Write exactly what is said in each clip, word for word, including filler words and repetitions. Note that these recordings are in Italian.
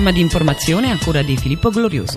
di informazione a cura di Filippo Glorioso.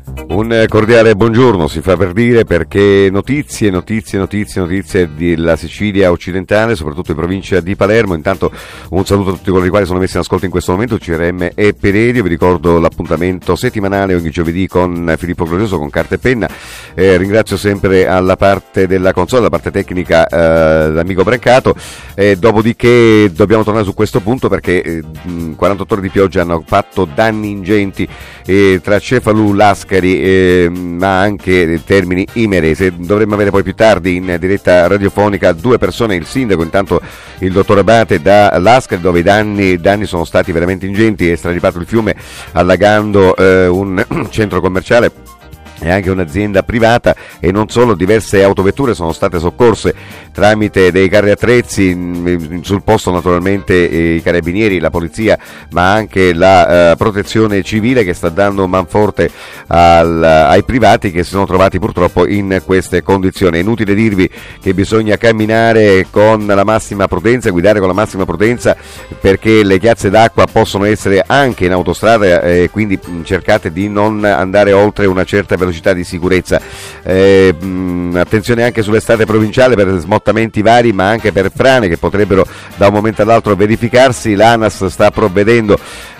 Un cordiale buongiorno, si fa per dire, perché notizie, notizie, notizie, notizie della Sicilia occidentale, soprattutto in provincia di Palermo. Intanto un saluto a tutti coloro i quali sono messi in ascolto in questo momento. C R M e Peredio, vi ricordo l'appuntamento settimanale ogni giovedì con Filippo Glorioso, con carta e penna. Eh, ringrazio sempre alla parte della console, alla parte tecnica, eh, l'amico Brancato. Eh, dopodiché dobbiamo tornare su questo punto perché eh, quarantotto ore di pioggia hanno fatto danni ingenti eh, tra Cefalù, Lascari, Eh, ma anche Termini Imerese. Dovremmo avere poi più tardi in diretta radiofonica due persone, il sindaco, intanto il dottor Abate da Lascari, dove i danni, danni sono stati veramente ingenti. È straripato il fiume allagando eh, un centro commerciale e anche un'azienda privata, e non solo, diverse autovetture sono state soccorse tramite dei carri attrezzi. Sul posto naturalmente eh, i carabinieri, la polizia, ma anche la eh, protezione civile, che sta dando manforte al, ai privati che si sono trovati purtroppo in queste condizioni. È inutile dirvi che bisogna camminare con la massima prudenza, guidare con la massima prudenza, perché le chiazze d'acqua possono essere anche in autostrada, e eh, quindi cercate di non andare oltre una certa velocità di sicurezza. Eh, mh, attenzione anche sulle strade provinciali per smottamenti vari, ma anche per frane che potrebbero da un momento all'altro verificarsi. L'ANAS sta provvedendo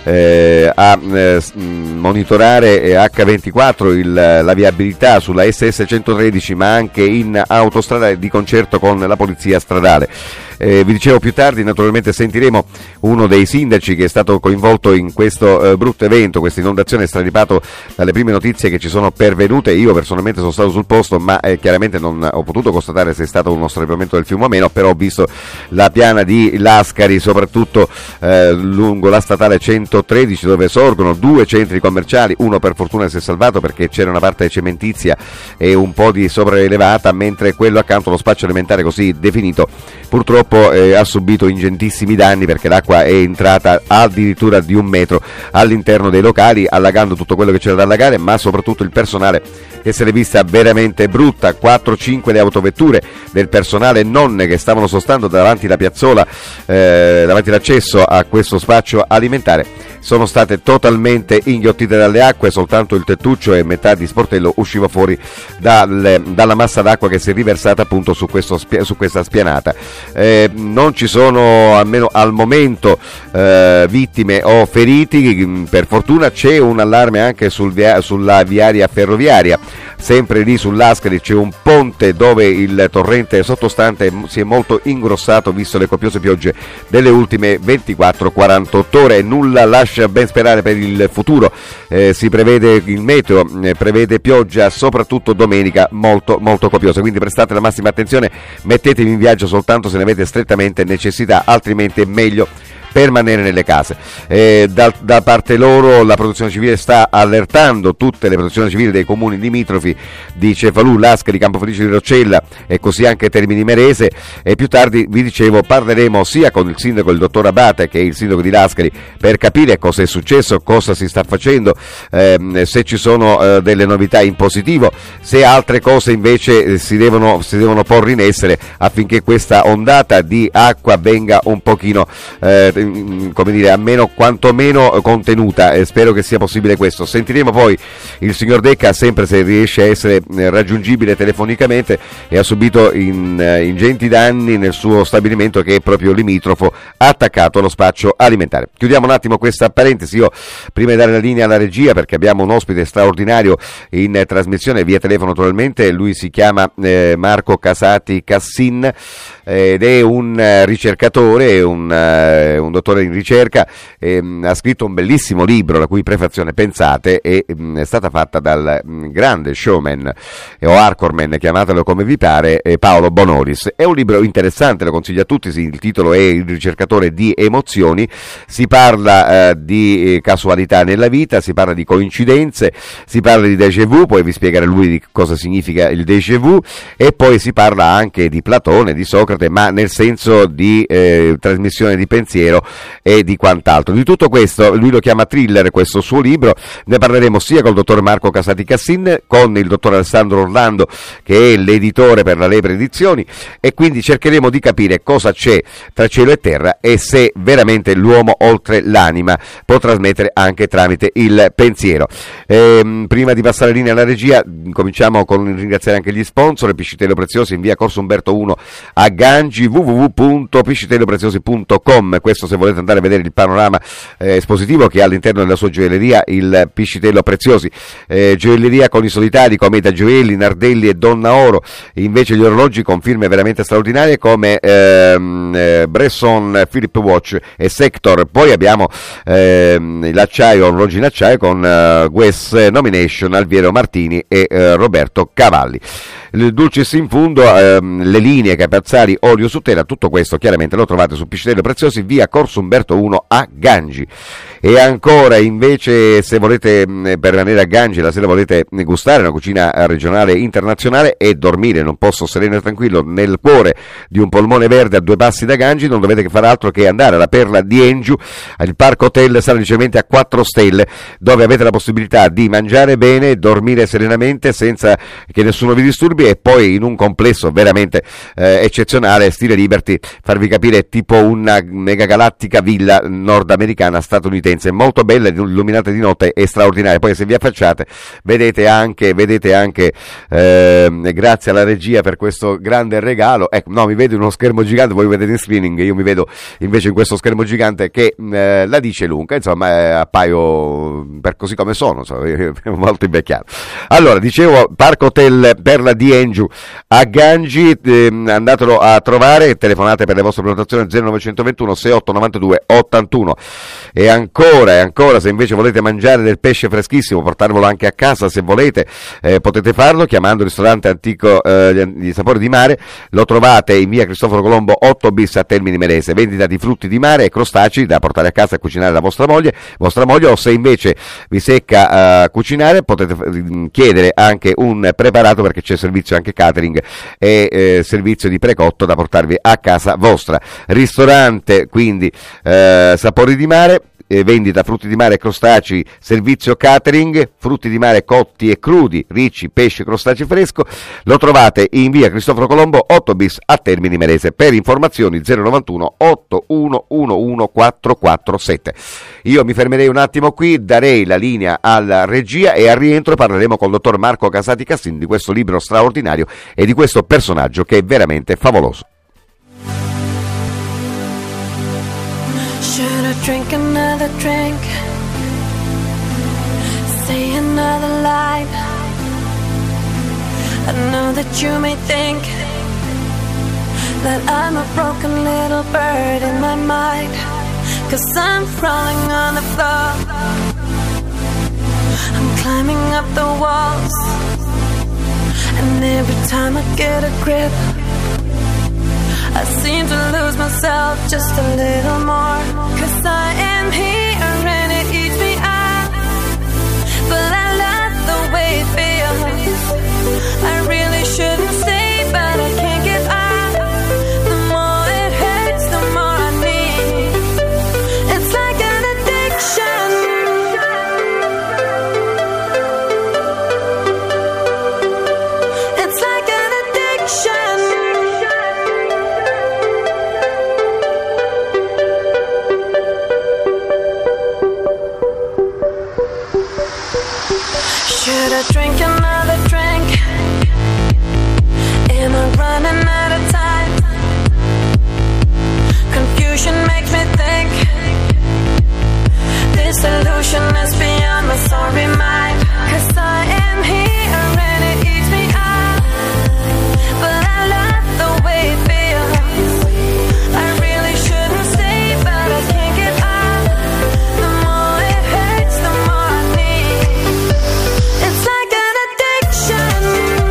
eh, a eh, monitorare acca ventiquattro il, la viabilità sulla S S centotredici, ma anche in autostrada, di concerto con la polizia stradale. Eh, vi dicevo, più tardi naturalmente sentiremo uno dei sindaci che è stato coinvolto in questo eh, brutto evento, questa inondazione. Straripato dalle prime notizie che ci sono pervenute. Io personalmente sono stato sul posto, ma eh, chiaramente non ho potuto constatare se è stato uno straripamento del fiume o meno, però ho visto la piana di Lascari, soprattutto eh, lungo la statale centotredici, dove sorgono due centri commerciali. Uno per fortuna si è salvato perché c'era una parte cementizia e un po' di sopraelevata, mentre quello accanto, lo spaccio alimentare così definito, purtroppo Eh, ha subito ingentissimi danni, perché l'acqua è entrata addirittura di un metro all'interno dei locali, allagando tutto quello che c'era da allagare, ma soprattutto il personale, che se l'è vista veramente brutta. quattro cinque le autovetture del personale non che stavano sostando davanti alla piazzola, eh, davanti all'accesso a questo spaccio alimentare, sono state totalmente inghiottite dalle acque. Soltanto il tettuccio e metà di sportello usciva fuori dal, dalla massa d'acqua che si è riversata appunto su, questo, su questa spianata. Eh, non ci sono, almeno al momento, eh, vittime o feriti. Per fortuna c'è un allarme anche sul via, sulla viaria ferroviaria. Sempre lì sull'Ascari c'è un ponte dove il torrente sottostante si è molto ingrossato, visto le copiose piogge delle ultime ventiquattro quarantotto ore. Nulla lascia ben sperare per il futuro. Eh, si prevede, il meteo eh, prevede pioggia soprattutto domenica molto molto copiosa, quindi prestate la massima attenzione, mettetevi in viaggio soltanto se ne avete strettamente necessità, altrimenti è meglio permanere nelle case. Eh, da, da parte loro la protezione civile sta allertando tutte le protezioni civili dei comuni limitrofi di Cefalù, Lascari, Campofelice di Roccella e così anche Termini Imerese. E più tardi, vi dicevo, parleremo sia con il sindaco, il dottor Abate, che è il sindaco di Lascari, per capire cosa è successo, cosa si sta facendo, ehm, se ci sono eh, delle novità in positivo, se altre cose invece eh, si devono, si devono porre in essere affinché questa ondata di acqua venga un pochino eh, come dire, almeno quantomeno contenuta. Eh, spero che sia possibile questo. Sentiremo poi il signor Decca, sempre se riesce a essere eh, raggiungibile telefonicamente, e ha subito in, eh, ingenti danni nel suo stabilimento, che è proprio limitrofo, attaccato allo spaccio alimentare. Chiudiamo un attimo questa parentesi. Io, prima di dare la linea alla regia, perché abbiamo un ospite straordinario in eh, trasmissione via telefono naturalmente, lui si chiama eh, Marco Casati Cassin, eh, ed è un eh, ricercatore, un, eh, un dottore in ricerca. Ehm, ha scritto un bellissimo libro, la cui prefazione, pensate, è, mh, è stata fatta dal mh, grande showman eh, o hardcoreman, chiamatelo come vi pare, eh, Paolo Bonolis. È un libro interessante, lo consiglio a tutti. Sì, il titolo è Il ricercatore di emozioni. Si parla eh, di eh, casualità nella vita, si parla di coincidenze, si parla di déjà vu, poi vi spiegherà lui di cosa significa il déjà vu, e poi si parla anche di Platone, di Socrate, Ippocrate, ma nel senso di eh, trasmissione di pensiero e di quant'altro. Di tutto questo lui lo chiama thriller, questo suo libro. Ne parleremo sia col dottor Marco Casati Cassin, con il dottor Alessandro Orlando, che è l'editore per la Lepre Edizioni, e quindi cercheremo di capire cosa c'è tra cielo e terra e se veramente l'uomo oltre l'anima può trasmettere anche tramite il pensiero. Ehm, prima di passare linea alla regia, cominciamo con ringraziare anche gli sponsor. Piscitello Preziosi in via Corso Umberto uno a Gangi, w w w punto piscitello preziosi punto com. Questo se volete andare a vedere il panorama eh, espositivo che ha all'interno della sua gioielleria, il Piscitello Preziosi. Eh, gioielleria con i solitari come Da Gioelli, Nardelli e Donna Oro, invece gli orologi con firme veramente straordinarie come ehm, eh, Bresson, Philip Watch e Sector. Poi abbiamo ehm, l'acciaio, orologi in acciaio con uh, Guess Nomination, Alviero Martini e uh, Roberto Cavalli. Il Dulcis in Fundo, ehm, le linee, capezzali, olio su tela, tutto questo chiaramente lo trovate su Piscitello Preziosi via Corso Umberto uno a Gangi. E ancora invece, se volete mh, permanere a Gangi, la sera volete gustare una cucina regionale internazionale e dormire, non posso sereno e tranquillo, nel cuore di un polmone verde a due passi da Gangi, non dovete fare altro che andare alla Perla di Engiu, il Parco Hotel Sala Ricevimente a quattro stelle, dove avete la possibilità di mangiare bene, dormire serenamente senza che nessuno vi disturbi, e poi in un complesso veramente eh, eccezionale, stile Liberty, farvi capire, tipo una mega galattica villa nordamericana statunitense, molto bella, illuminata di notte e straordinaria. Poi se vi affacciate vedete anche, vedete anche eh, grazie alla regia per questo grande regalo, ecco, no, mi vedo in uno schermo gigante, voi vedete in screening, io mi vedo invece in questo schermo gigante che eh, la dice lunga, insomma eh, appaio per così come sono, insomma, molto invecchiato. Allora, dicevo, Parco Hotel Perla di Engiu a Gangi, eh, andatelo a trovare, telefonate per le vostre prenotazioni zero novecentoventuno sessantotto novantadue ottantuno. E ancora, e ancora, se invece volete mangiare del pesce freschissimo, portarvelo anche a casa se volete, eh, potete farlo chiamando il ristorante antico eh, di Sapori di Mare. Lo trovate in via Cristoforo Colombo otto bis a Termini Imerese, vendita di frutti di mare e crostacei da portare a casa e cucinare da vostra moglie, vostra moglie, o se invece vi secca a uh, cucinare, potete uh, chiedere anche un preparato, perché c'è servizio anche catering e eh, servizio di precotto da portarvi a casa vostra. Ristorante quindi eh, Sapori di Mare, eh, vendita frutti di mare e crostacei, servizio catering, frutti di mare cotti e crudi, ricci, pesce, crostacei fresco. Lo trovate in via Cristoforo Colombo otto bis a Termini Imerese. Per informazioni zero novantuno otto uno uno uno quattro quattro sette. Io mi fermerei un attimo qui, darei la linea alla regia e al rientro parleremo col dottor Marco Casati Cassin di questo libro straordinario e di questo personaggio che è veramente favoloso. Should I drink another drink? Say another line? I know that you may think that I'm a broken little bird in my mind, 'cause I'm crawling on the floor, I'm climbing up the walls, and every time I get a grip I seem to lose myself just a little more. 'Cause I am here and it eats me up, but I love the way it feels. I really shouldn't stay, but I can't give up. The more it hurts, the more I need. It's like an addiction. It's like an addiction. Should I drink another drink? Am I running out of time? Confusion makes me think this illusion is beyond my sorry mind. 'Cause I am here and it eats me up, but I love the way it feels. I really shouldn't stay, but I can't give up. The more it hurts, the more I need. It's like an addiction,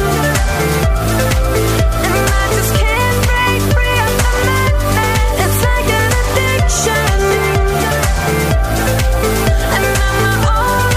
and I just can't break free of the madness. It's like an addiction, and I'm not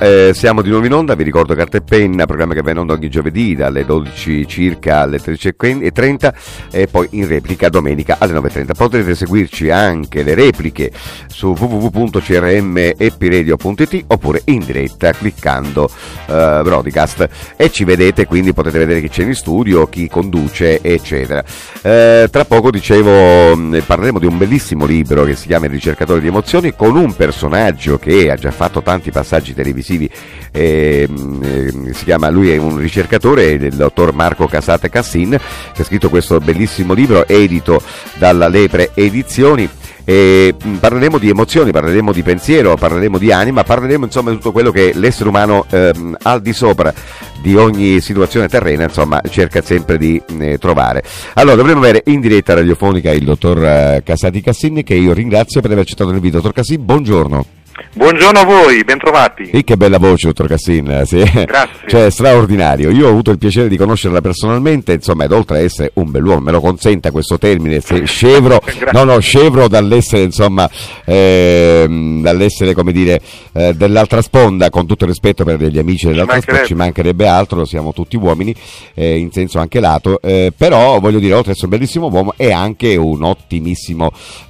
eh, siamo di nuovo in onda, vi ricordo Carta e Penna, programma che va in onda ogni giovedì dalle dodici circa alle tredici e trenta e poi in replica domenica alle nove e trenta. Potrete seguirci anche le repliche su w w w punto c r m e p radio punto i t oppure in diretta cliccando eh, broadcast e ci vedete, quindi potete vedere chi c'è in studio, chi conduce eccetera. Eh, tra poco dicevo parleremo di un bellissimo libro che si chiama Il ricercatore di emozioni, con un personaggio che ha già fatto tanti passaggi televisivi, eh, eh, si chiama, lui è un ricercatore, il dottor Marco Casate Cassin, che ha scritto questo bellissimo libro edito dalla Lepre Edizioni. E parleremo di emozioni, parleremo di pensiero, parleremo di anima, parleremo insomma di tutto quello che l'essere umano ehm, al di sopra di ogni situazione terrena insomma cerca sempre di eh, trovare. Allora dovremmo avere in diretta radiofonica il dottor eh, Casati Cassin, che io ringrazio per aver accettato l'invito. Dottor Cassin, buongiorno. Buongiorno a voi, bentrovati. E che bella voce, dottor Cassin, sì. Grazie. Cioè, straordinario. Io ho avuto il piacere di conoscerla personalmente, insomma, ed oltre a essere un bell'uomo, me lo consenta questo termine, se scevro, no, no, scevro dall'essere, insomma, eh, dall'essere, come dire, eh, dell'altra sponda, con tutto il rispetto per gli amici dell'altra sponda, ci mancherebbe altro, siamo tutti uomini, eh, in senso anche lato, eh, però, voglio dire, oltre ad essere un bellissimo uomo, è anche un ottimissimo,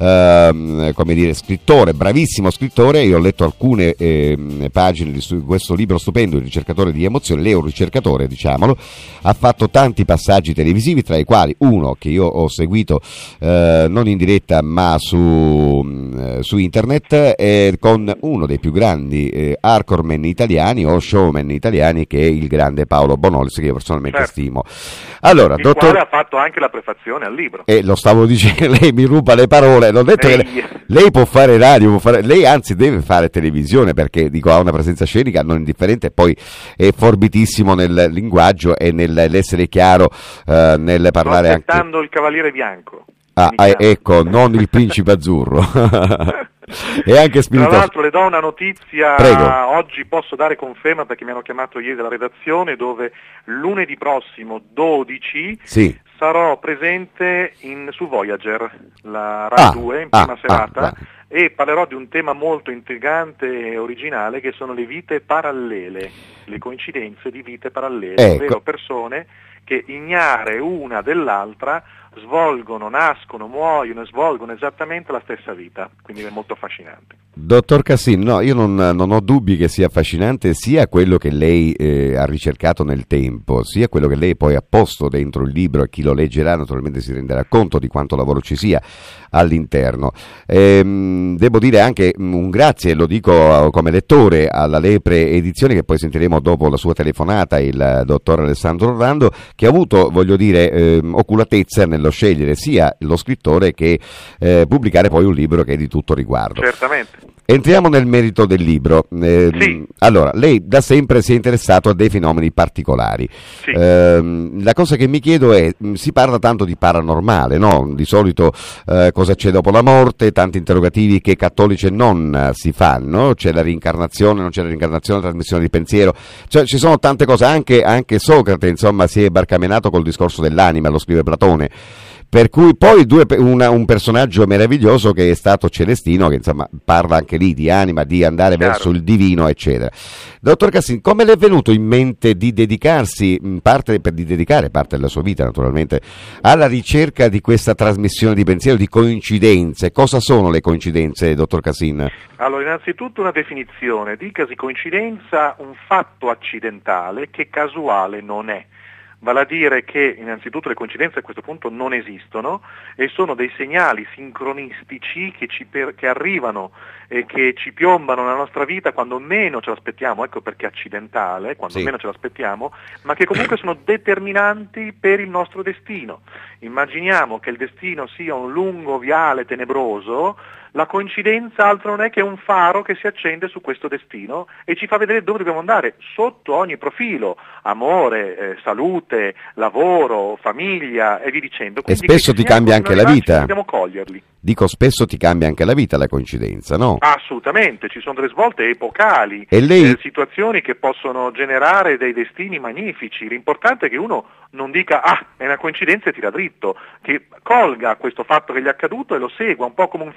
eh, come dire, scrittore, bravissimo scrittore. Io ho letto alcune eh, pagine di questo libro stupendo, Il ricercatore di emozioni. Lei è un ricercatore, diciamolo, ha fatto tanti passaggi televisivi, tra i quali uno che io ho seguito eh, non in diretta ma su, eh, su internet, eh, con uno dei più grandi eh, hardcoreman italiani o showman italiani, che è il grande Paolo Bonolis, che io personalmente certo. stimo. Allora, il dottor... quale ha fatto anche la prefazione al libro. E eh, lo stavo dicendo, lei mi ruba le parole, l'ho detto Ehi. che lei, lei può fare radio, può fare, lei anzi deve fare televisione, perché dico ha una presenza scenica non indifferente e poi è forbitissimo nel linguaggio e nell'essere chiaro, eh, nel parlare Sto aspettando anche... il Cavaliere Bianco. Ah, ah, ecco, non il Principe Azzurro. E anche spirito... Tra l'altro le do una notizia. Prego. Oggi posso dare conferma, perché mi hanno chiamato ieri dalla redazione, dove lunedì prossimo dodici sì. sarò presente in, su Voyager, la Rai ah, due, in prima ah, serata, ah, e parlerò di un tema molto intrigante e originale, che sono le vite parallele, le coincidenze di vite parallele, ecco. ovvero persone che ignare una dell'altra svolgono, nascono, muoiono e svolgono esattamente la stessa vita, quindi è molto affascinante. Dottor Cassin, no, io non, non ho dubbi che sia affascinante sia quello che lei eh, ha ricercato nel tempo, sia quello che lei poi ha posto dentro il libro, e chi lo leggerà naturalmente si renderà conto di quanto lavoro ci sia all'interno. Ehm, devo dire anche un grazie, lo dico come lettore, alla Lepre Edizioni, che poi sentiremo dopo la sua telefonata, il dottor Alessandro Orlando, che ha avuto, voglio dire, eh, oculatezza nello scegliere sia lo scrittore che eh, pubblicare poi un libro che è di tutto riguardo. Certamente. Entriamo nel merito del libro. Eh, sì. Allora, lei da sempre si è interessato a dei fenomeni particolari. Sì. Eh, la cosa che mi chiedo è, si parla tanto di paranormale, no? Di solito eh, cosa c'è dopo la morte, tanti interrogativi che cattolici non eh, si fanno, c'è la reincarnazione, non c'è la reincarnazione, la trasmissione di pensiero, cioè ci sono tante cose, anche, anche Socrate insomma si è barcamenato col discorso dell'anima, lo scrive Platone. Per cui poi due, una, un personaggio meraviglioso che è stato Celestino, che insomma parla anche lì di anima, di andare Chiaro. verso il divino, eccetera. Dottor Cassin, come le è venuto in mente di dedicarsi, parte, per di dedicare parte della sua vita naturalmente, alla ricerca di questa trasmissione di pensiero, di coincidenze? Cosa sono le coincidenze, dottor Cassin? Allora, innanzitutto una definizione. Dicasi coincidenza un fatto accidentale che casuale non è. Vale a dire che innanzitutto le coincidenze a questo punto non esistono e sono dei segnali sincronistici che, ci per, che arrivano e che ci piombano nella nostra vita quando meno ce l'aspettiamo, ecco perché accidentale, quando sì. meno ce l'aspettiamo, ma che comunque sono determinanti per il nostro destino. Immaginiamo che il destino sia un lungo viale tenebroso, la coincidenza altro non è che un faro che si accende su questo destino e ci fa vedere dove dobbiamo andare, sotto ogni profilo, amore, eh, salute, lavoro, famiglia e via dicendo. Quindi e spesso ti cambia anche la vita. Dobbiamo coglierli. Dico, spesso ti cambia anche la vita la coincidenza, no? Assolutamente, ci sono delle svolte epocali, e lei... eh, situazioni che possono generare dei destini magnifici. L'importante è che uno non dica, ah, è una coincidenza e tira dritto, che colga questo fatto che gli è accaduto e lo segua, un po' come un filo d'Ariane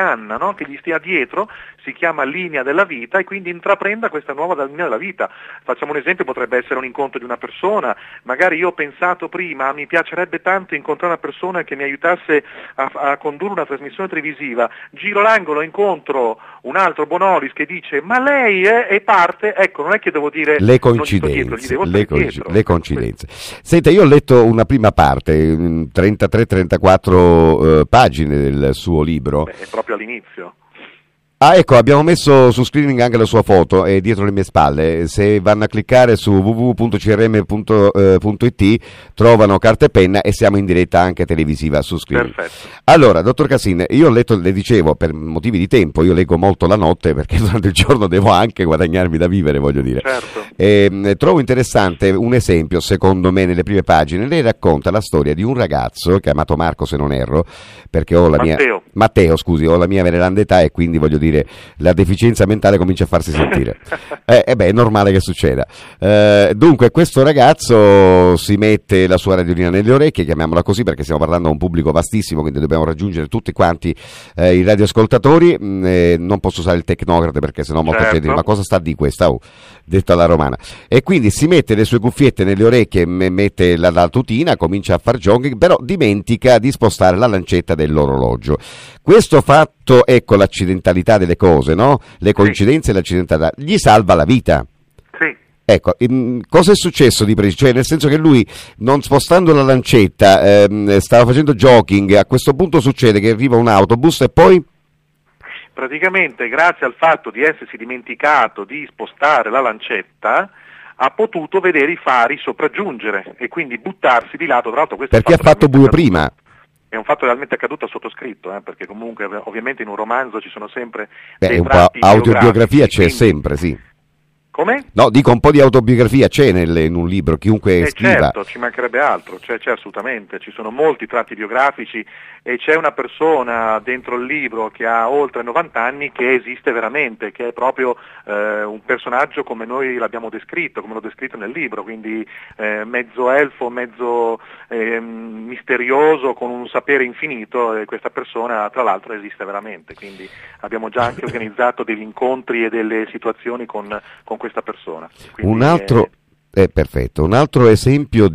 condanna, no? Che gli stia dietro, si chiama linea della vita, e quindi intraprenda questa nuova linea della vita. Facciamo un esempio, potrebbe essere un incontro di una persona, magari io ho pensato prima, mi piacerebbe tanto incontrare una persona che mi aiutasse a, a condurre una trasmissione televisiva, giro l'angolo, incontro un altro Bonolis che dice ma lei è, e parte, ecco, non è che devo dire le coincidenze, dietro, le, coinc- le coincidenze. Senta, io ho letto una prima parte, trentatré trentaquattro eh, pagine del suo libro. Beh, è proprio all'inizio. Ah, ecco, abbiamo messo su screening anche la sua foto, è dietro le mie spalle. Se vanno a cliccare su w w w punto c r m punto i t trovano carta e penna, e siamo in diretta anche televisiva su screening. Perfetto. Allora, dottor Cassin, io ho letto, le dicevo, per motivi di tempo, io leggo molto la notte perché durante il giorno devo anche guadagnarmi da vivere, voglio dire. Certo. E, trovo interessante un esempio, secondo me, nelle prime pagine. Lei racconta la storia di un ragazzo, chiamato Marco se non erro, perché ho la Matteo. mia... Matteo, scusi, ho la mia veneranda età e quindi voglio dire la deficienza mentale comincia a farsi sentire. eh, eh beh, è normale che succeda. Eh, dunque, questo ragazzo si mette la sua radiolina nelle orecchie, chiamiamola così perché stiamo parlando a un pubblico vastissimo, quindi dobbiamo raggiungere tutti quanti eh, i radioascoltatori. Mm, eh, non posso usare il tecnocrate perché sennò molta certo. gente dice ma cosa sta di questa? Oh, detto alla romana. E quindi si mette le sue cuffiette nelle orecchie, m- mette la, la tutina, comincia a far jogging, però dimentica di spostare la lancetta dell'orologio. Questo fatto, ecco l'accidentalità delle cose, no? Le coincidenze sì. E l'accidentalità, gli salva la vita. Sì. Ecco, ehm, cosa è successo di preciso? Cioè, nel senso che lui, non spostando la lancetta, ehm, stava facendo jogging, a questo punto succede che arriva un autobus e poi... Praticamente, grazie al fatto di essersi dimenticato di spostare la lancetta, ha potuto vedere i fari sopraggiungere e quindi buttarsi di lato. Tra l'altro, questo perché ha fatto buio prima. È un fatto realmente accaduto a sottoscritto, eh, perché comunque ovviamente in un romanzo ci sono sempre Beh, dei un po' tratti autobiografia c'è quindi... sempre, sì. Come? No, dico un po' di autobiografia c'è nel, in un libro, chiunque eh scriva. Certo, ci mancherebbe altro, c'è, c'è assolutamente, ci sono molti tratti biografici e c'è una persona dentro il libro che ha oltre novanta anni che esiste veramente, che è proprio eh, un personaggio come noi l'abbiamo descritto, come l'ho descritto nel libro, quindi eh, mezzo elfo, mezzo eh, misterioso, con un sapere infinito, e questa persona tra l'altro esiste veramente, quindi abbiamo già anche organizzato degli incontri e delle situazioni con, con questa persona. Quindi, un altro eh, è perfetto, un altro esempio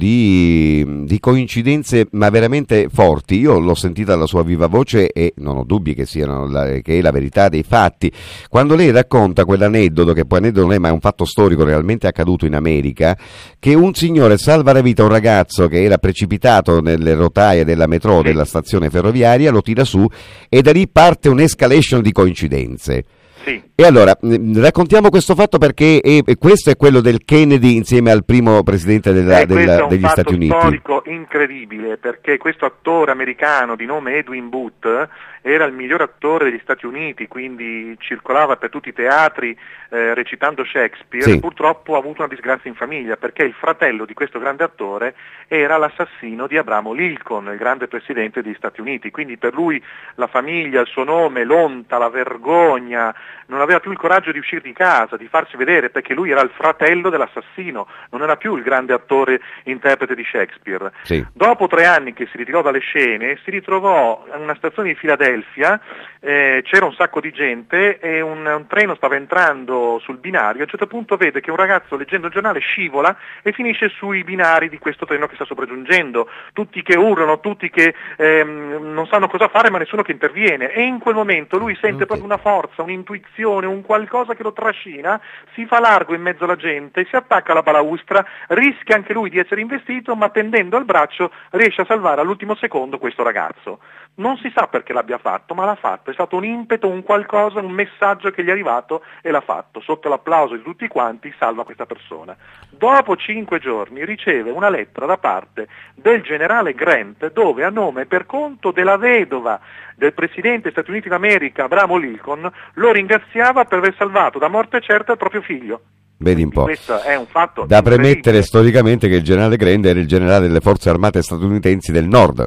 di, di coincidenze ma veramente forti, io l'ho sentita dalla sua viva voce e non ho dubbi che siano la, che è la verità dei fatti, quando lei racconta quell'aneddoto, che poi aneddoto non è ma è un fatto storico realmente accaduto in America, che un signore salva la vita a un ragazzo che era precipitato nelle rotaie della metro, sì. della stazione ferroviaria, lo tira su e da lì parte un'escalation di coincidenze. Sì. E allora, raccontiamo questo fatto perché è, questo è quello del Kennedy insieme al primo presidente della, eh, della, degli Stati Uniti. Questo è un fatto storico incredibile, perché questo attore americano di nome Edwin Booth era il miglior attore degli Stati Uniti, quindi circolava per tutti i teatri eh, recitando Shakespeare, sì. e purtroppo ha avuto una disgrazia in famiglia, perché il fratello di questo grande attore era l'assassino di Abramo Lincoln, il grande presidente degli Stati Uniti, quindi per lui la famiglia, il suo nome, l'onta, la vergogna, non aveva più il coraggio di uscire di casa, di farsi vedere, perché lui era il fratello dell'assassino, non era più il grande attore interprete di Shakespeare. Sì. Dopo tre anni che si ritirò dalle scene, si ritrovò in una stazione di Filadelfia, eh, c'era un sacco di gente e un, un treno stava entrando sul binario, a un certo punto vede che un ragazzo leggendo il giornale scivola e finisce sui binari di questo treno che sta sopraggiungendo, tutti che urlano, tutti che ehm, non sanno cosa fare ma nessuno che interviene, e in quel momento lui sente okay. proprio una forza, un'intuizione, un qualcosa che lo trascina, si fa largo in mezzo alla gente, si attacca alla balaustra, rischia anche lui di essere investito, ma tendendo al braccio riesce a salvare all'ultimo secondo questo ragazzo. Non si sa perché l'abbia fatto, ma l'ha fatto, è stato un impeto, un qualcosa, un messaggio che gli è arrivato e l'ha fatto. Sotto l'applauso di tutti quanti salva questa persona. Dopo cinque giorni riceve una lettera da parte del generale Grant, dove a nome e per conto della vedova del presidente degli Stati Uniti d'America, Abramo Lincoln, lo ringraziava per aver salvato da morte certa il proprio figlio. Vedi un po'. Questo è un fatto da premettere storicamente che il generale Grant era il generale delle forze armate statunitensi del nord.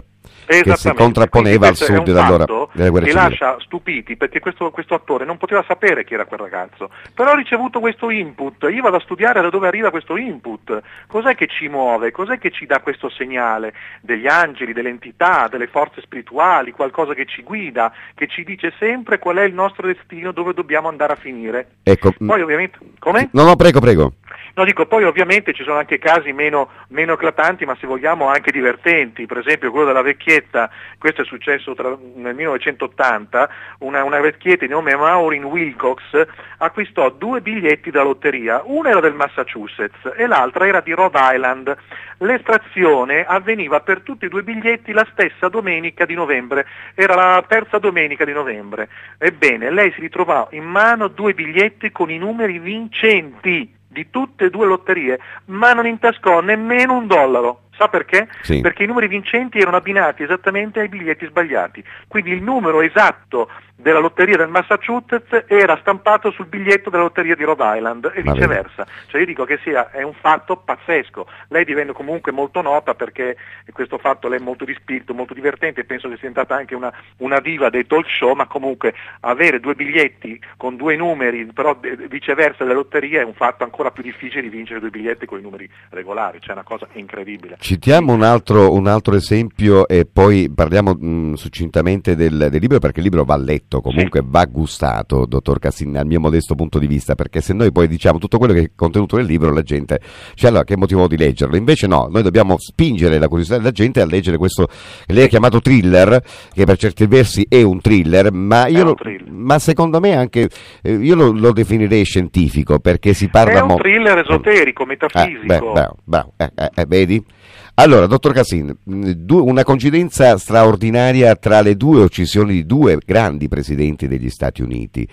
che si contrapponeva al sud dell'allora delle guerre che civili. Lascia stupiti, perché questo, questo attore non poteva sapere chi era quel ragazzo, però ha ricevuto questo input. Io vado a studiare da dove arriva questo input, cos'è che ci muove, cos'è che ci dà questo segnale, degli angeli, delle entità, delle forze spirituali, qualcosa che ci guida, che ci dice sempre qual è il nostro destino, dove dobbiamo andare a finire. Ecco. Poi ovviamente, come? No, no, prego, prego. No, dico, poi ovviamente ci sono anche casi meno, meno eclatanti, ma se vogliamo anche divertenti. Per esempio quello della vecchietta, questo è successo tra, nel millenovecentottanta, una, una vecchietta di nome Maureen Wilcox acquistò due biglietti da lotteria, uno era del Massachusetts e l'altra era di Rhode Island. L'estrazione avveniva per tutti e due i biglietti la stessa domenica di novembre, era la terza domenica di novembre. Ebbene, lei si ritrovò in mano due biglietti con i numeri vincenti di tutte e due lotterie, ma non intascò nemmeno un dollaro. Sa perché? Sì. Perché i numeri vincenti erano abbinati esattamente ai biglietti sbagliati. Quindi il numero esatto della lotteria del Massachusetts era stampato sul biglietto della lotteria di Rhode Island e viceversa. Cioè io dico che sia è un fatto pazzesco. Lei divenne comunque molto nota perché questo fatto lei è molto di spirito, molto divertente, e penso che sia diventata anche una, una diva dei talk show, ma comunque avere due biglietti con due numeri, però viceversa della lotteria, è un fatto ancora più difficile di vincere due biglietti con i numeri regolari, cioè è una cosa incredibile. Citiamo un altro, un altro esempio e poi parliamo mh, succintamente del, del libro, perché il libro va letto, comunque sì. Va gustato, dottor Cassin, dal mio modesto punto di vista, perché se noi poi diciamo tutto quello che è contenuto nel libro, la gente cioè allora che motivo di leggerlo? Invece no, noi dobbiamo spingere la curiosità della gente a leggere questo che lei ha chiamato thriller, che per certi versi è un thriller, ma io lo, thriller. ma secondo me anche eh, io lo, lo definirei scientifico, perché si parla è un mo- thriller esoterico, metafisico. Eh, beh, bravo, bravo, eh, eh, eh, vedi? Allora, dottor Cassin, una coincidenza straordinaria tra le due uccisioni di due grandi presidenti degli Stati Uniti.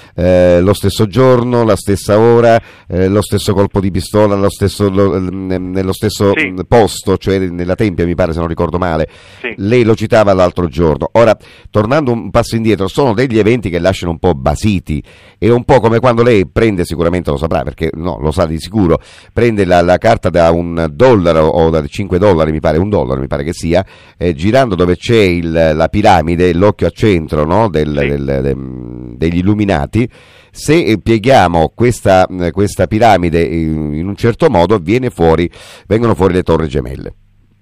Eh, lo stesso giorno, la stessa ora, eh, lo stesso colpo di pistola, lo stesso, lo, nello stesso sì. posto, cioè nella tempia, mi pare, se non ricordo male. Sì. Lei lo citava l'altro giorno. Ora, tornando un passo indietro, sono degli eventi che lasciano un po' basiti. È un po' come quando lei prende, sicuramente lo saprà, perché no, lo sa di sicuro, prende la, la carta da un dollaro o da cinque dollari, mi pare, un dollaro mi pare che sia, eh, girando dove c'è il, la piramide, l'occhio a centro, no, del, sì. del, del, degli illuminati. Se pieghiamo questa, questa piramide in, in un certo modo, viene fuori, vengono fuori le torri gemelle.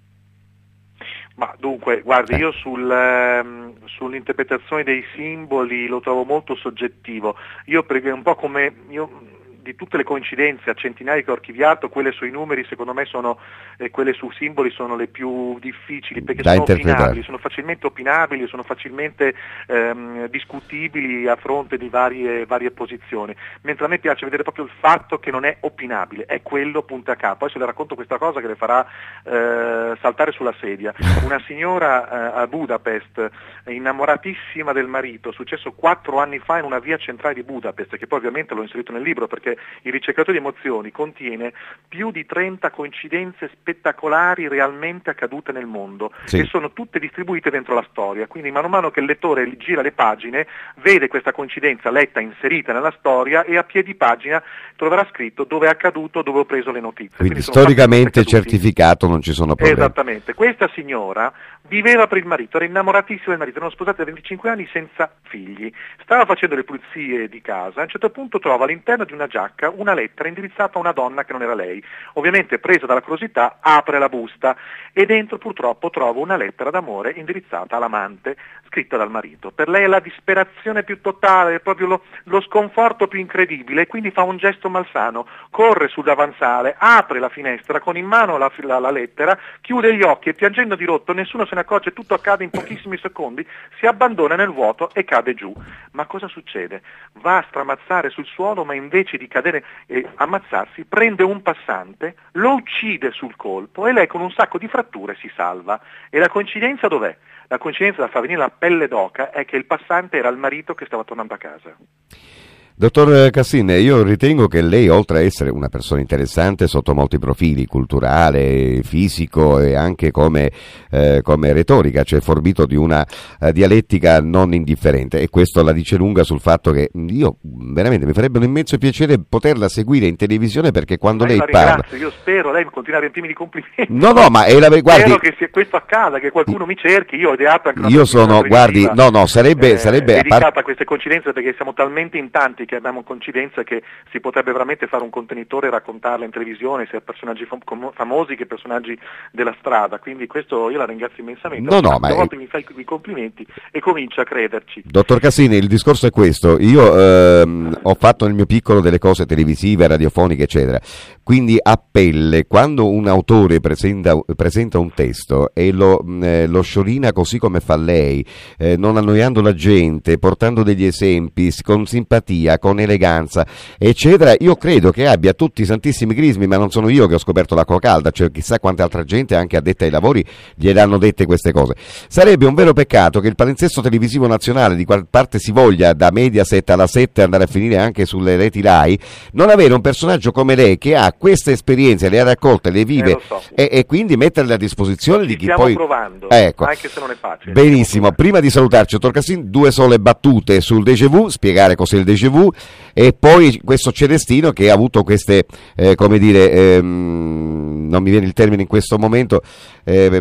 Ma dunque, guardi, eh. io sul, ehm, sull'interpretazione dei simboli lo trovo molto soggettivo. Io perché un po' come io di tutte le coincidenze a centinaia che ho archiviato, quelle sui numeri secondo me sono eh, quelle sui simboli sono le più difficili, perché da sono opinabili, sono facilmente opinabili, sono facilmente ehm, discutibili a fronte di varie, varie posizioni, mentre a me piace vedere proprio il fatto che non è opinabile, è quello punto a capo. Adesso le racconto questa cosa che le farà eh, saltare sulla sedia. Una signora eh, a Budapest, innamoratissima del marito, successo quattro anni fa in una via centrale di Budapest, che poi ovviamente l'ho inserito nel libro perché il ricercatore di emozioni contiene più di trenta coincidenze spettacolari realmente accadute nel mondo, sì. e sono tutte distribuite dentro la storia, quindi man mano che il lettore gira le pagine vede questa coincidenza letta, inserita nella storia, e a piedi pagina troverà scritto dove è accaduto, dove ho preso le notizie. Quindi, quindi storicamente certificato, non ci sono problemi. Esattamente. Questa signora viveva per il marito, era innamoratissima del marito, erano sposati da venticinque anni senza figli, stava facendo le pulizie di casa, a un certo punto trova all'interno di una giacca una lettera indirizzata a una donna che non era lei. Ovviamente, presa dalla curiosità, apre la busta e dentro purtroppo trova una lettera d'amore indirizzata all'amante, scritta dal marito. Per lei è la disperazione più totale, è proprio lo, lo sconforto più incredibile, e quindi fa un gesto malsano, corre sul davanzale, apre la finestra con in mano la, la, la lettera, chiude gli occhi e piangendo di rotto, nessuno se ne accorge, tutto accade in pochissimi secondi, si abbandona nel vuoto e cade giù. Ma cosa succede? Va a stramazzare sul suolo, ma invece di cadere e ammazzarsi prende un passante, lo uccide sul colpo e lei con un sacco di fratture si salva. E la coincidenza dov'è? La coincidenza da far venire la pelle d'oca è che il passante era il marito che stava tornando a casa. Dottor Cassin, io ritengo che lei, oltre a essere una persona interessante sotto molti profili, culturale, fisico e anche come, eh, come retorica, cioè forbito di una uh, dialettica non indifferente, e questo la dice lunga sul fatto che io veramente mi farebbe un immenso piacere poterla seguire in televisione, perché quando ma lei la parla... Io spero, lei continua a riempirmi di complimenti. No, no, ma è la guardi... Spero che sia questo accada, che qualcuno mi cerchi, io ho ideato anche una Io sono, guardi, no, no, sarebbe... eh, sarebbe dedicata a, par... a queste coincidenze, perché siamo talmente in tanti che abbiamo coincidenze che si potrebbe veramente fare un contenitore e raccontarle in televisione, sia personaggi fam- famosi che personaggi della strada, quindi questo io la ringrazio immensamente. No, no, ma... volte mi fai i complimenti e comincia a crederci. Dottor Casini, il discorso è questo, io ehm, ho fatto nel mio piccolo delle cose televisive, radiofoniche, eccetera, quindi a pelle, quando un autore presenta, presenta un testo e lo, eh, lo sciorina così come fa lei, eh, non annoiando la gente, portando degli esempi, con simpatia, con eleganza, eccetera, io credo che abbia tutti i santissimi crismi, ma non sono io che ho scoperto l'acqua calda, cioè chissà quanta altra gente, anche addetta ai lavori, gliel'hanno dette queste cose. Sarebbe un vero peccato che il palinsesto televisivo nazionale, di qual parte si voglia, da Mediaset alla sette, andare a finire anche sulle reti Rai, non avere un personaggio come lei che ha queste esperienze, le ha raccolte, le vive, eh, so. e, e quindi metterle a disposizione Ci di chi stiamo poi... provando, ecco. anche se non è facile. Benissimo, prima di salutarci, dottor Cassin, due sole battute sul déjà vu, spiegare cos'è il déjà vu, e poi questo Celestino che ha avuto queste, eh, come dire, ehm, non mi viene il termine in questo momento, eh,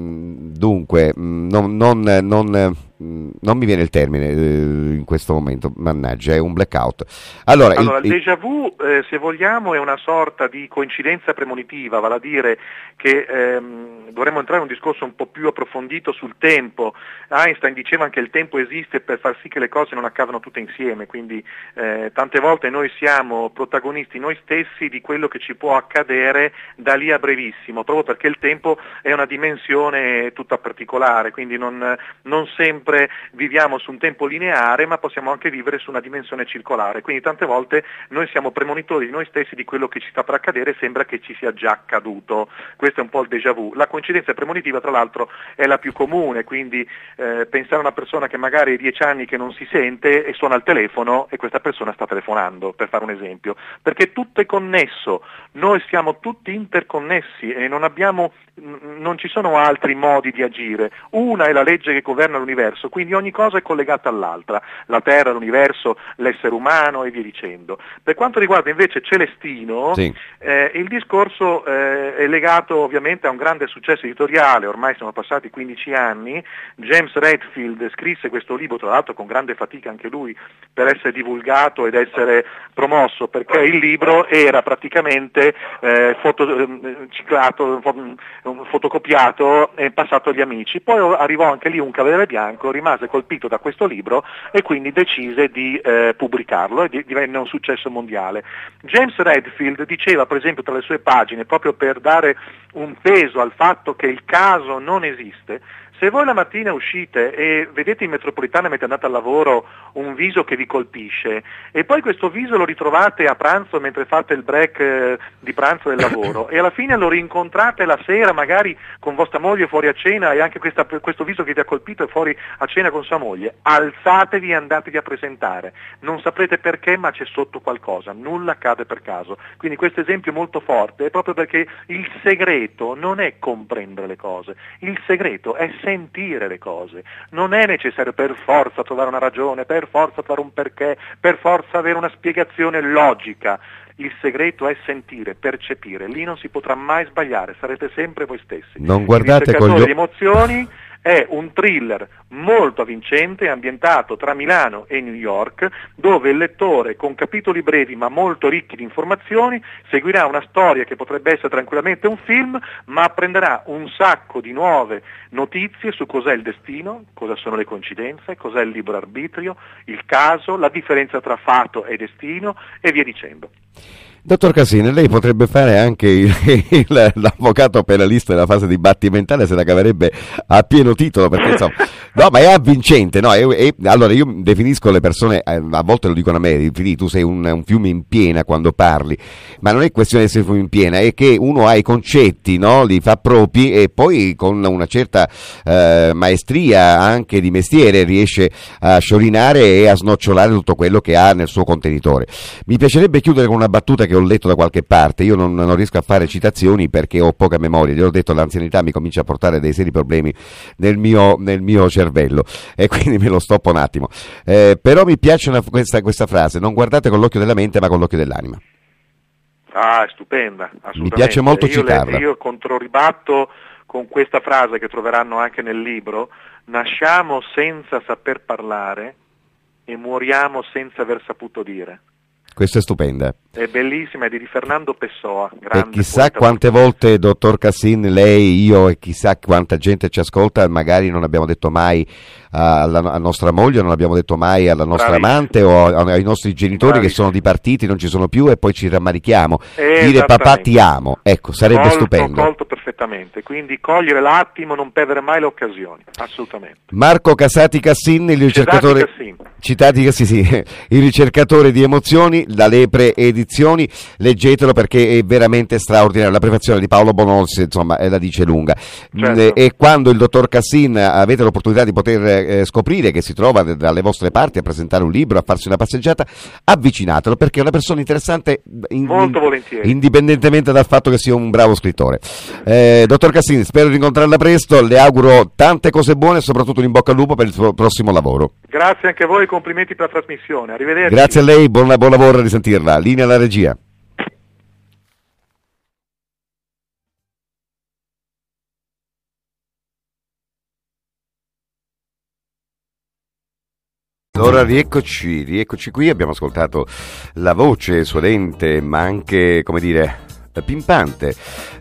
dunque, non, non, non, non mi viene il termine eh, in questo momento, mannaggia, è un blackout. Allora, allora il, il déjà vu, eh, se vogliamo, è una sorta di coincidenza premonitiva, vale a dire che ehm, dovremmo entrare in un discorso un po' più approfondito sul tempo. Einstein diceva che il tempo esiste per far sì che le cose non accadano tutte insieme, quindi eh, tante volte noi siamo protagonisti noi stessi di quello che ci può accadere da lì a brevissimo, proprio perché il tempo è una dimensione tutta particolare, quindi non, non sempre viviamo su un tempo lineare, ma possiamo anche vivere su una dimensione circolare, quindi tante volte noi siamo premonitori di noi stessi di quello che ci sta per accadere e sembra che ci sia già accaduto. Questo è un po' il déjà vu. La coincidenza premonitiva, tra l'altro, è la più comune, quindi eh, pensare a una persona che magari ha dieci anni che non si sente e suona il telefono e questa persona sta telefonando, per fare un esempio, perché tutto è connesso, noi siamo tutti interconnessi e non abbiamo, non ci sono altri modi di agire. Una è la legge che governa l'universo, quindi ogni cosa è collegata all'altra, la Terra, l'universo, l'essere umano e via dicendo. Per quanto riguarda invece Celestino, sì. eh, il discorso eh, è legato ovviamente a un grande successo editoriale, ormai sono passati quindici anni, James Redfield scrisse questo libro, tra l'altro con grande fatica anche lui, per essere divulgato ed essere promosso, perché il libro era praticamente eh, foto, eh, ciclato, fotocopiato e passato agli amici. Poi arrivò anche lì un cavaliere bianco, rimase colpito da questo libro e quindi decise di eh, pubblicarlo e divenne un successo mondiale. James Redfield diceva, per esempio, tra le sue pagine, proprio per dare un peso al fatto che il caso non esiste: se voi la mattina uscite e vedete in metropolitana mentre andate al lavoro un viso che vi colpisce e poi questo viso lo ritrovate a pranzo mentre fate il break eh, di pranzo del lavoro e alla fine lo rincontrate la sera magari con vostra moglie fuori a cena e anche questa, questo viso che vi ha colpito è fuori a cena con sua moglie, alzatevi e andatevi a presentare. Non saprete perché, ma c'è sotto qualcosa, nulla accade per caso. Quindi questo esempio è molto forte, è proprio perché il segreto non è comprendere le cose, il segreto è sentire le cose. Non è necessario per forza trovare una ragione, per forza trovare un perché, per forza avere una spiegazione logica. Il segreto è sentire, percepire, lì non si potrà mai sbagliare, sarete sempre voi stessi. Non guardate con gli occhi. Le emozioni è un thriller molto avvincente, ambientato tra Milano e New York, dove il lettore, con capitoli brevi ma molto ricchi di informazioni, seguirà una storia che potrebbe essere tranquillamente un film, ma apprenderà un sacco di nuove notizie su cos'è il destino, cosa sono le coincidenze, cos'è il libero arbitrio, il caso, la differenza tra fato e destino e via dicendo. Dottor Casini, lei potrebbe fare anche il, il, l'avvocato penalista nella fase dibattimentale, se la caverebbe a pieno titolo, perché insomma No, ma è avvincente, no? È, è, allora io definisco le persone, eh, a volte lo dicono a me, Filì, tu sei un, un fiume in piena quando parli, ma non è questione di essere un fiume in piena, è che uno ha i concetti, no? Li fa propri e poi con una certa eh, maestria anche di mestiere riesce a sciorinare e a snocciolare tutto quello che ha nel suo contenitore. Mi piacerebbe chiudere con una battuta che ho letto da qualche parte, io non, non riesco a fare citazioni perché ho poca memoria, gli ho detto l'anzianità mi comincia a portare dei seri problemi nel mio, nel mio cervello e quindi me lo stoppo un attimo, eh, però mi piace una, questa, questa frase: non guardate con l'occhio della mente ma con l'occhio dell'anima. Ah, è stupenda, assolutamente. Mi piace molto io citarla. Le, io controribatto con questa frase che troveranno anche nel libro: nasciamo senza saper parlare e muoriamo senza aver saputo dire. Questa è stupenda. È bellissima, è di Fernando Pessoa, grande E chissà poeta quante portoghese. volte, dottor Cassin, lei, io e chissà quanta gente ci ascolta, magari non abbiamo detto mai alla, a nostra moglie, non abbiamo detto mai alla nostra Bravissimo. amante o ai nostri genitori Bravissimo. che sono dipartiti, non ci sono più e poi ci rammarichiamo. Dire Esattamente. papà ti amo, ecco, sarebbe Colto, stupendo. colto perfettamente, quindi cogliere l'attimo, non perdere mai le occasioni, assolutamente. Marco Casati Cassin, il ricercatore, Cassin. citati sì, sì, il ricercatore di emozioni, da Lepre Edizioni, leggetelo perché è veramente straordinario. La prefazione di Paolo Bonolis, insomma, la dice lunga. Certo. E quando il dottor Cassin avete l'opportunità di poter eh, scoprire che si trova dalle vostre parti a presentare un libro, a farsi una passeggiata, avvicinatelo perché è una persona interessante in, Molto volentieri. indipendentemente dal fatto che sia un bravo scrittore. Eh, dottor Cassin, spero di incontrarla presto, le auguro tante cose buone e soprattutto un in bocca al lupo per il suo prossimo lavoro. Grazie anche a voi, complimenti per la trasmissione, arrivederci. Grazie a lei, buon, buon lavoro a risentirla. Linea alla regia. Allora rieccoci, rieccoci qui, abbiamo ascoltato la voce suadente ma anche, come dire, pimpante,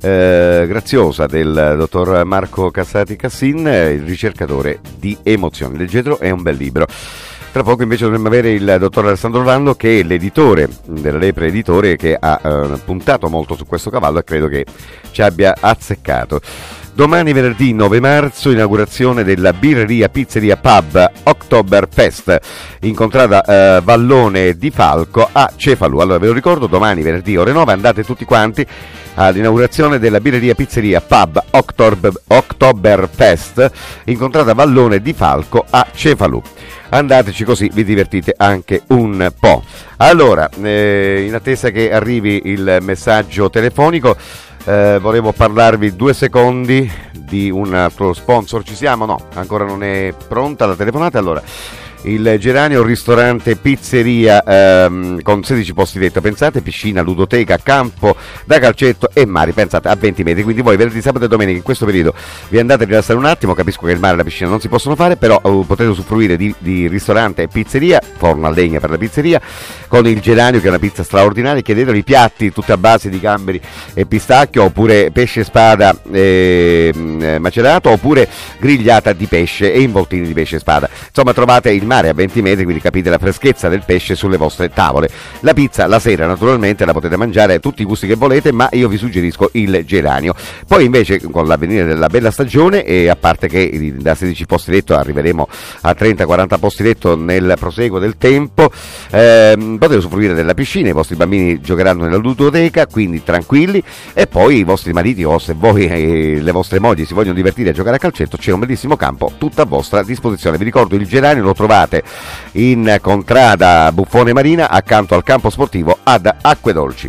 eh, graziosa del dottor Marco Casati Cassin, il ricercatore di emozioni. Leggetelo, è un bel libro. Tra poco invece dovremmo avere il dottor Alessandro Orlando, che è l'editore della Lepre Editore, che ha eh, puntato molto su questo cavallo e credo che ci abbia azzeccato. Domani venerdì nove marzo, inaugurazione della birreria pizzeria pub Oktoberfest, incontrata eh, Vallone di Falco a Cefalu. Allora ve lo ricordo, domani venerdì ore nove andate tutti quanti all'inaugurazione della birreria pizzeria pub Oktober, Oktoberfest, incontrata Vallone di Falco a Cefalu. Andateci così vi divertite anche un po'. Allora, eh, in attesa che arrivi il messaggio telefonico, Eh, volevo parlarvi due secondi di un altro sponsor. Ci siamo? No, ancora non è pronta la telefonata. Allora, il Geranio, ristorante pizzeria ehm, con sedici posti letto, pensate, piscina, ludoteca, campo da calcetto e mari, pensate, a venti metri, quindi voi venerdì, sabato e domenica in questo periodo vi andate a rilassare un attimo. Capisco che il mare e la piscina non si possono fare, però uh, potete usufruire di, di ristorante e pizzeria, forno a legna per la pizzeria, con il Geranio che è una pizza straordinaria. Chiedetelo i piatti tutti a base di gamberi e pistacchio, oppure pesce spada eh, macerato, oppure grigliata di pesce e involtini di pesce spada. Insomma, trovate il mare a venti metri, quindi capite la freschezza del pesce sulle vostre tavole. La pizza la sera naturalmente la potete mangiare a tutti i gusti che volete, ma io vi suggerisco il Geranio. Poi invece con l'avvenire della bella stagione, e a parte che da sedici posti letto arriveremo a trenta quaranta posti letto nel proseguo del tempo, ehm, potete usufruire della piscina, i vostri bambini giocheranno nella ludoteca, quindi tranquilli, e poi i vostri mariti, o se voi e le vostre mogli si vogliono divertire a giocare a calcetto, c'è un bellissimo campo tutto a vostra disposizione. Vi ricordo, il Geranio lo trovate in contrada Buffone Marina, accanto al campo sportivo ad Acquedolci.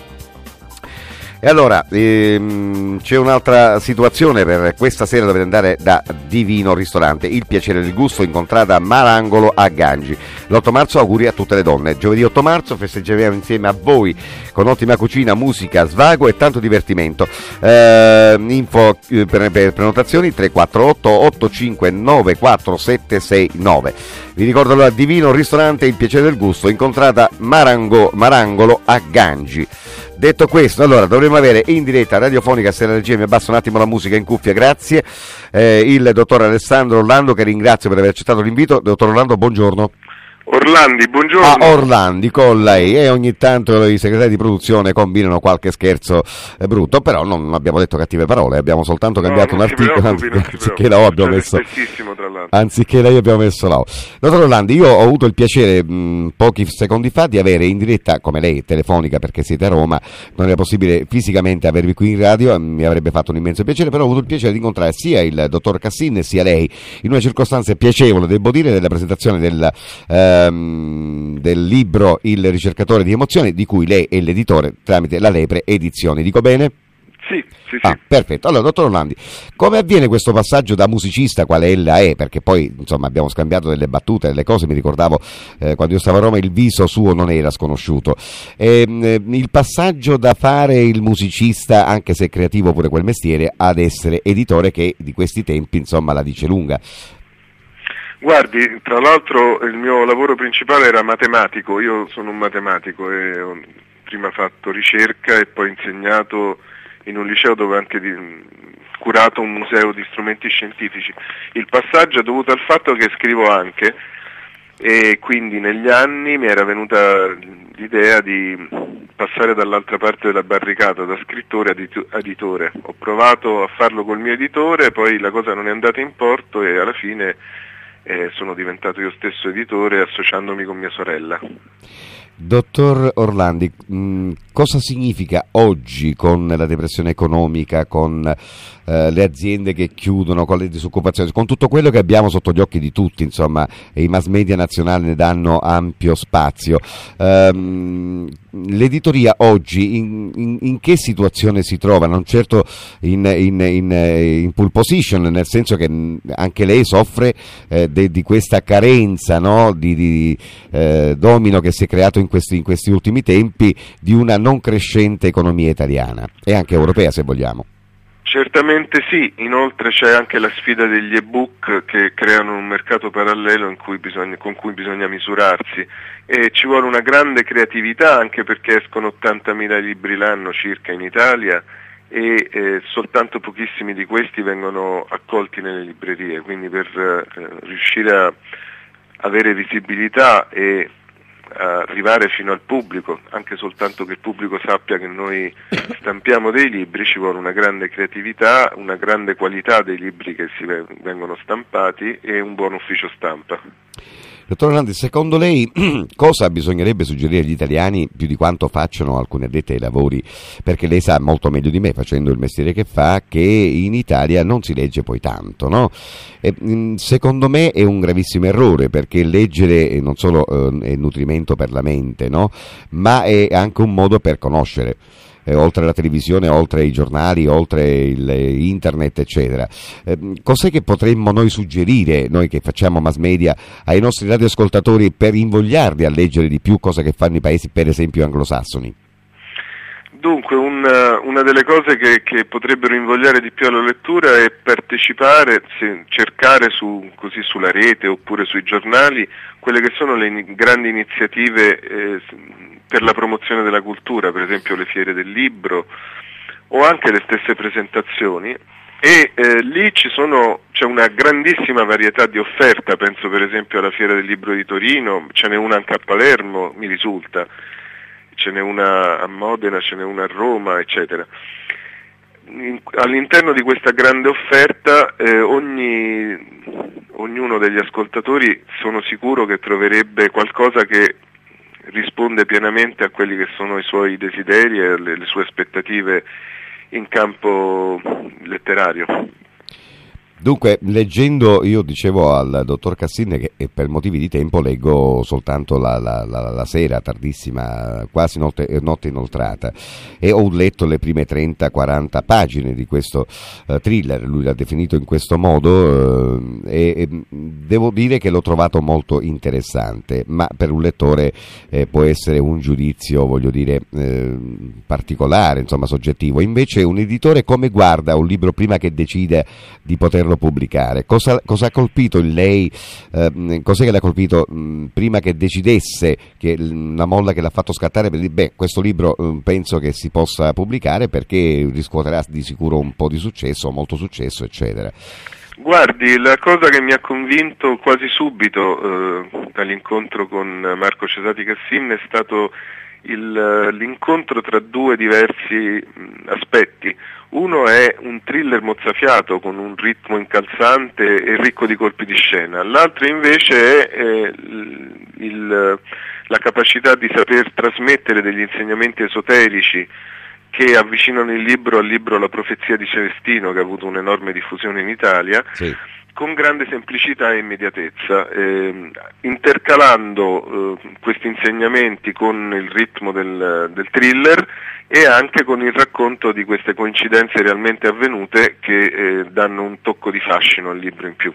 E allora ehm, c'è un'altra situazione per questa sera, dovete andare da Divino Ristorante, il piacere del gusto, in contrada Marangolo a Gangi. L'otto marzo auguri a tutte le donne. Giovedì otto marzo festeggeremo insieme a voi con ottima cucina, musica, svago e tanto divertimento. Eh, info eh, per, per prenotazioni tre quattro otto otto cinque nove quattro sette sei nove. Vi ricordo allora Divino Ristorante, il piacere del gusto, in contrada Marango, Marangolo a Gangi. Detto questo, allora dovremo avere in diretta radiofonica, se la regia mi abbassa un attimo la musica in cuffia, grazie, eh, il dottor Alessandro Orlando, che ringrazio per aver accettato l'invito. Dottor Orlando, buongiorno. Orlandi, buongiorno. Ah, Orlandi con lei, e ogni tanto i segretari di produzione combinano qualche scherzo eh, brutto, però non abbiamo detto cattive parole, abbiamo soltanto cambiato no, un articolo, preoccupi, anziché, anziché la O abbiamo messo tra l'altro. anziché lei abbiamo messo la O. Dottor Orlandi, io ho avuto il piacere mh, pochi secondi fa di avere in diretta, come lei, telefonica perché siete a Roma, non era possibile fisicamente avervi qui in radio, eh, mi avrebbe fatto un immenso piacere, però ho avuto il piacere di incontrare sia il dottor Cassin sia lei in una circostanza piacevole, devo dire, della presentazione del ehm, del libro Il ricercatore di emozioni, di cui lei è l'editore tramite la Lepre Edizioni. Dico bene? Sì, sì, sì. Ah, perfetto. Allora, dottor Orlandi, come avviene questo passaggio da musicista, quale ella è? Perché poi, insomma, abbiamo scambiato delle battute, delle cose, mi ricordavo, eh, quando io stavo a Roma il viso suo non era sconosciuto. E, eh, il passaggio da fare il musicista, anche se è creativo pure quel mestiere, ad essere editore, che di questi tempi, insomma, la dice lunga. Guardi, tra l'altro il mio lavoro principale era matematico, io sono un matematico e ho prima fatto ricerca e poi insegnato in un liceo dove ho anche di, curato un museo di strumenti scientifici. Il passaggio è dovuto al fatto che scrivo anche, e quindi negli anni mi era venuta l'idea di passare dall'altra parte della barricata, da scrittore a editore. Ho provato a farlo col mio editore, poi la cosa non è andata in porto e alla fine Eh, sono diventato io stesso editore associandomi con mia sorella. Dottor Orlandi, mh, cosa significa oggi, con la depressione economica, con eh, le aziende che chiudono, con le disoccupazioni, con tutto quello che abbiamo sotto gli occhi di tutti, insomma, e i mass media nazionali ne danno ampio spazio, ehm, l'editoria oggi in, in, in che situazione si trova? Non certo in, in, in, in pole position, nel senso che anche lei soffre eh, de, di questa carenza, no? di, di eh, domino che si è creato in In questi, in questi ultimi tempi, di una non crescente economia italiana e anche europea, se vogliamo. Certamente sì, inoltre c'è anche la sfida degli ebook che creano un mercato parallelo in cui bisogna, con cui bisogna misurarsi, e ci vuole una grande creatività, anche perché escono ottantamila libri l'anno circa in Italia e eh, soltanto pochissimi di questi vengono accolti nelle librerie, quindi per eh, riuscire a avere visibilità e arrivare fino al pubblico, anche soltanto che il pubblico sappia che noi stampiamo dei libri, ci vuole una grande creatività, una grande qualità dei libri che si vengono stampati e un buon ufficio stampa. Dottor Orlandi, secondo lei cosa bisognerebbe suggerire agli italiani più di quanto facciano alcuni addetti ai lavori? Perché lei sa molto meglio di me, facendo il mestiere che fa, che in Italia non si legge poi tanto, no? E, secondo me è un gravissimo errore, perché leggere non solo eh, è nutrimento per la mente, no? Ma è anche un modo per conoscere. Eh, oltre la televisione, oltre i giornali, oltre il internet, eccetera. Eh, cos'è che potremmo noi suggerire, noi che facciamo mass media, ai nostri radioascoltatori per invogliarli a leggere di più, cosa che fanno i paesi, per esempio, anglosassoni? Dunque, una, una delle cose che, che potrebbero invogliare di più alla lettura è partecipare, se, cercare su, così sulla rete oppure sui giornali, quelle che sono le in, grandi iniziative eh, per la promozione della cultura, per esempio le fiere del libro o anche le stesse presentazioni, e eh, lì ci sono, c'è una grandissima varietà di offerta. Penso per esempio alla fiera del libro di Torino, ce n'è una anche a Palermo, mi risulta, ce n'è una a Modena, ce n'è una a Roma, eccetera. In, all'interno di questa grande offerta eh, ogni, ognuno degli ascoltatori sono sicuro che troverebbe qualcosa che risponde pienamente a quelli che sono i suoi desideri e le, le sue aspettative in campo letterario. Dunque, leggendo, io dicevo al dottor Cassin che per motivi di tempo leggo soltanto la, la, la, la sera, tardissima, quasi notte, notte inoltrata, e ho letto le prime trenta quaranta pagine di questo uh, thriller, lui l'ha definito in questo modo, uh, e, e devo dire che l'ho trovato molto interessante, ma per un lettore eh, può essere un giudizio, voglio dire, eh, particolare, insomma soggettivo. Invece un editore come guarda un libro prima che decide di poterlo pubblicare? Cosa, cosa ha colpito in lei, eh, cos'è che l'ha colpito mh, prima che decidesse, che la molla che l'ha fatto scattare per dire, beh, questo libro mh, penso che si possa pubblicare perché riscuoterà di sicuro un po' di successo, molto successo, eccetera? Guardi, la cosa che mi ha convinto quasi subito eh, dall'incontro con Marco Cesati Cassin è stato il, l'incontro tra due diversi mh, aspetti. Uno è un thriller mozzafiato con un ritmo incalzante e ricco di colpi di scena, l'altro invece è eh, il, la capacità di saper trasmettere degli insegnamenti esoterici che avvicinano il libro al libro La profezia di Celestino, che ha avuto un'enorme diffusione in Italia, sì, con grande semplicità e immediatezza, eh, intercalando eh, questi insegnamenti con il ritmo del, del thriller e anche con il racconto di queste coincidenze realmente avvenute che eh, danno un tocco di fascino al libro in più.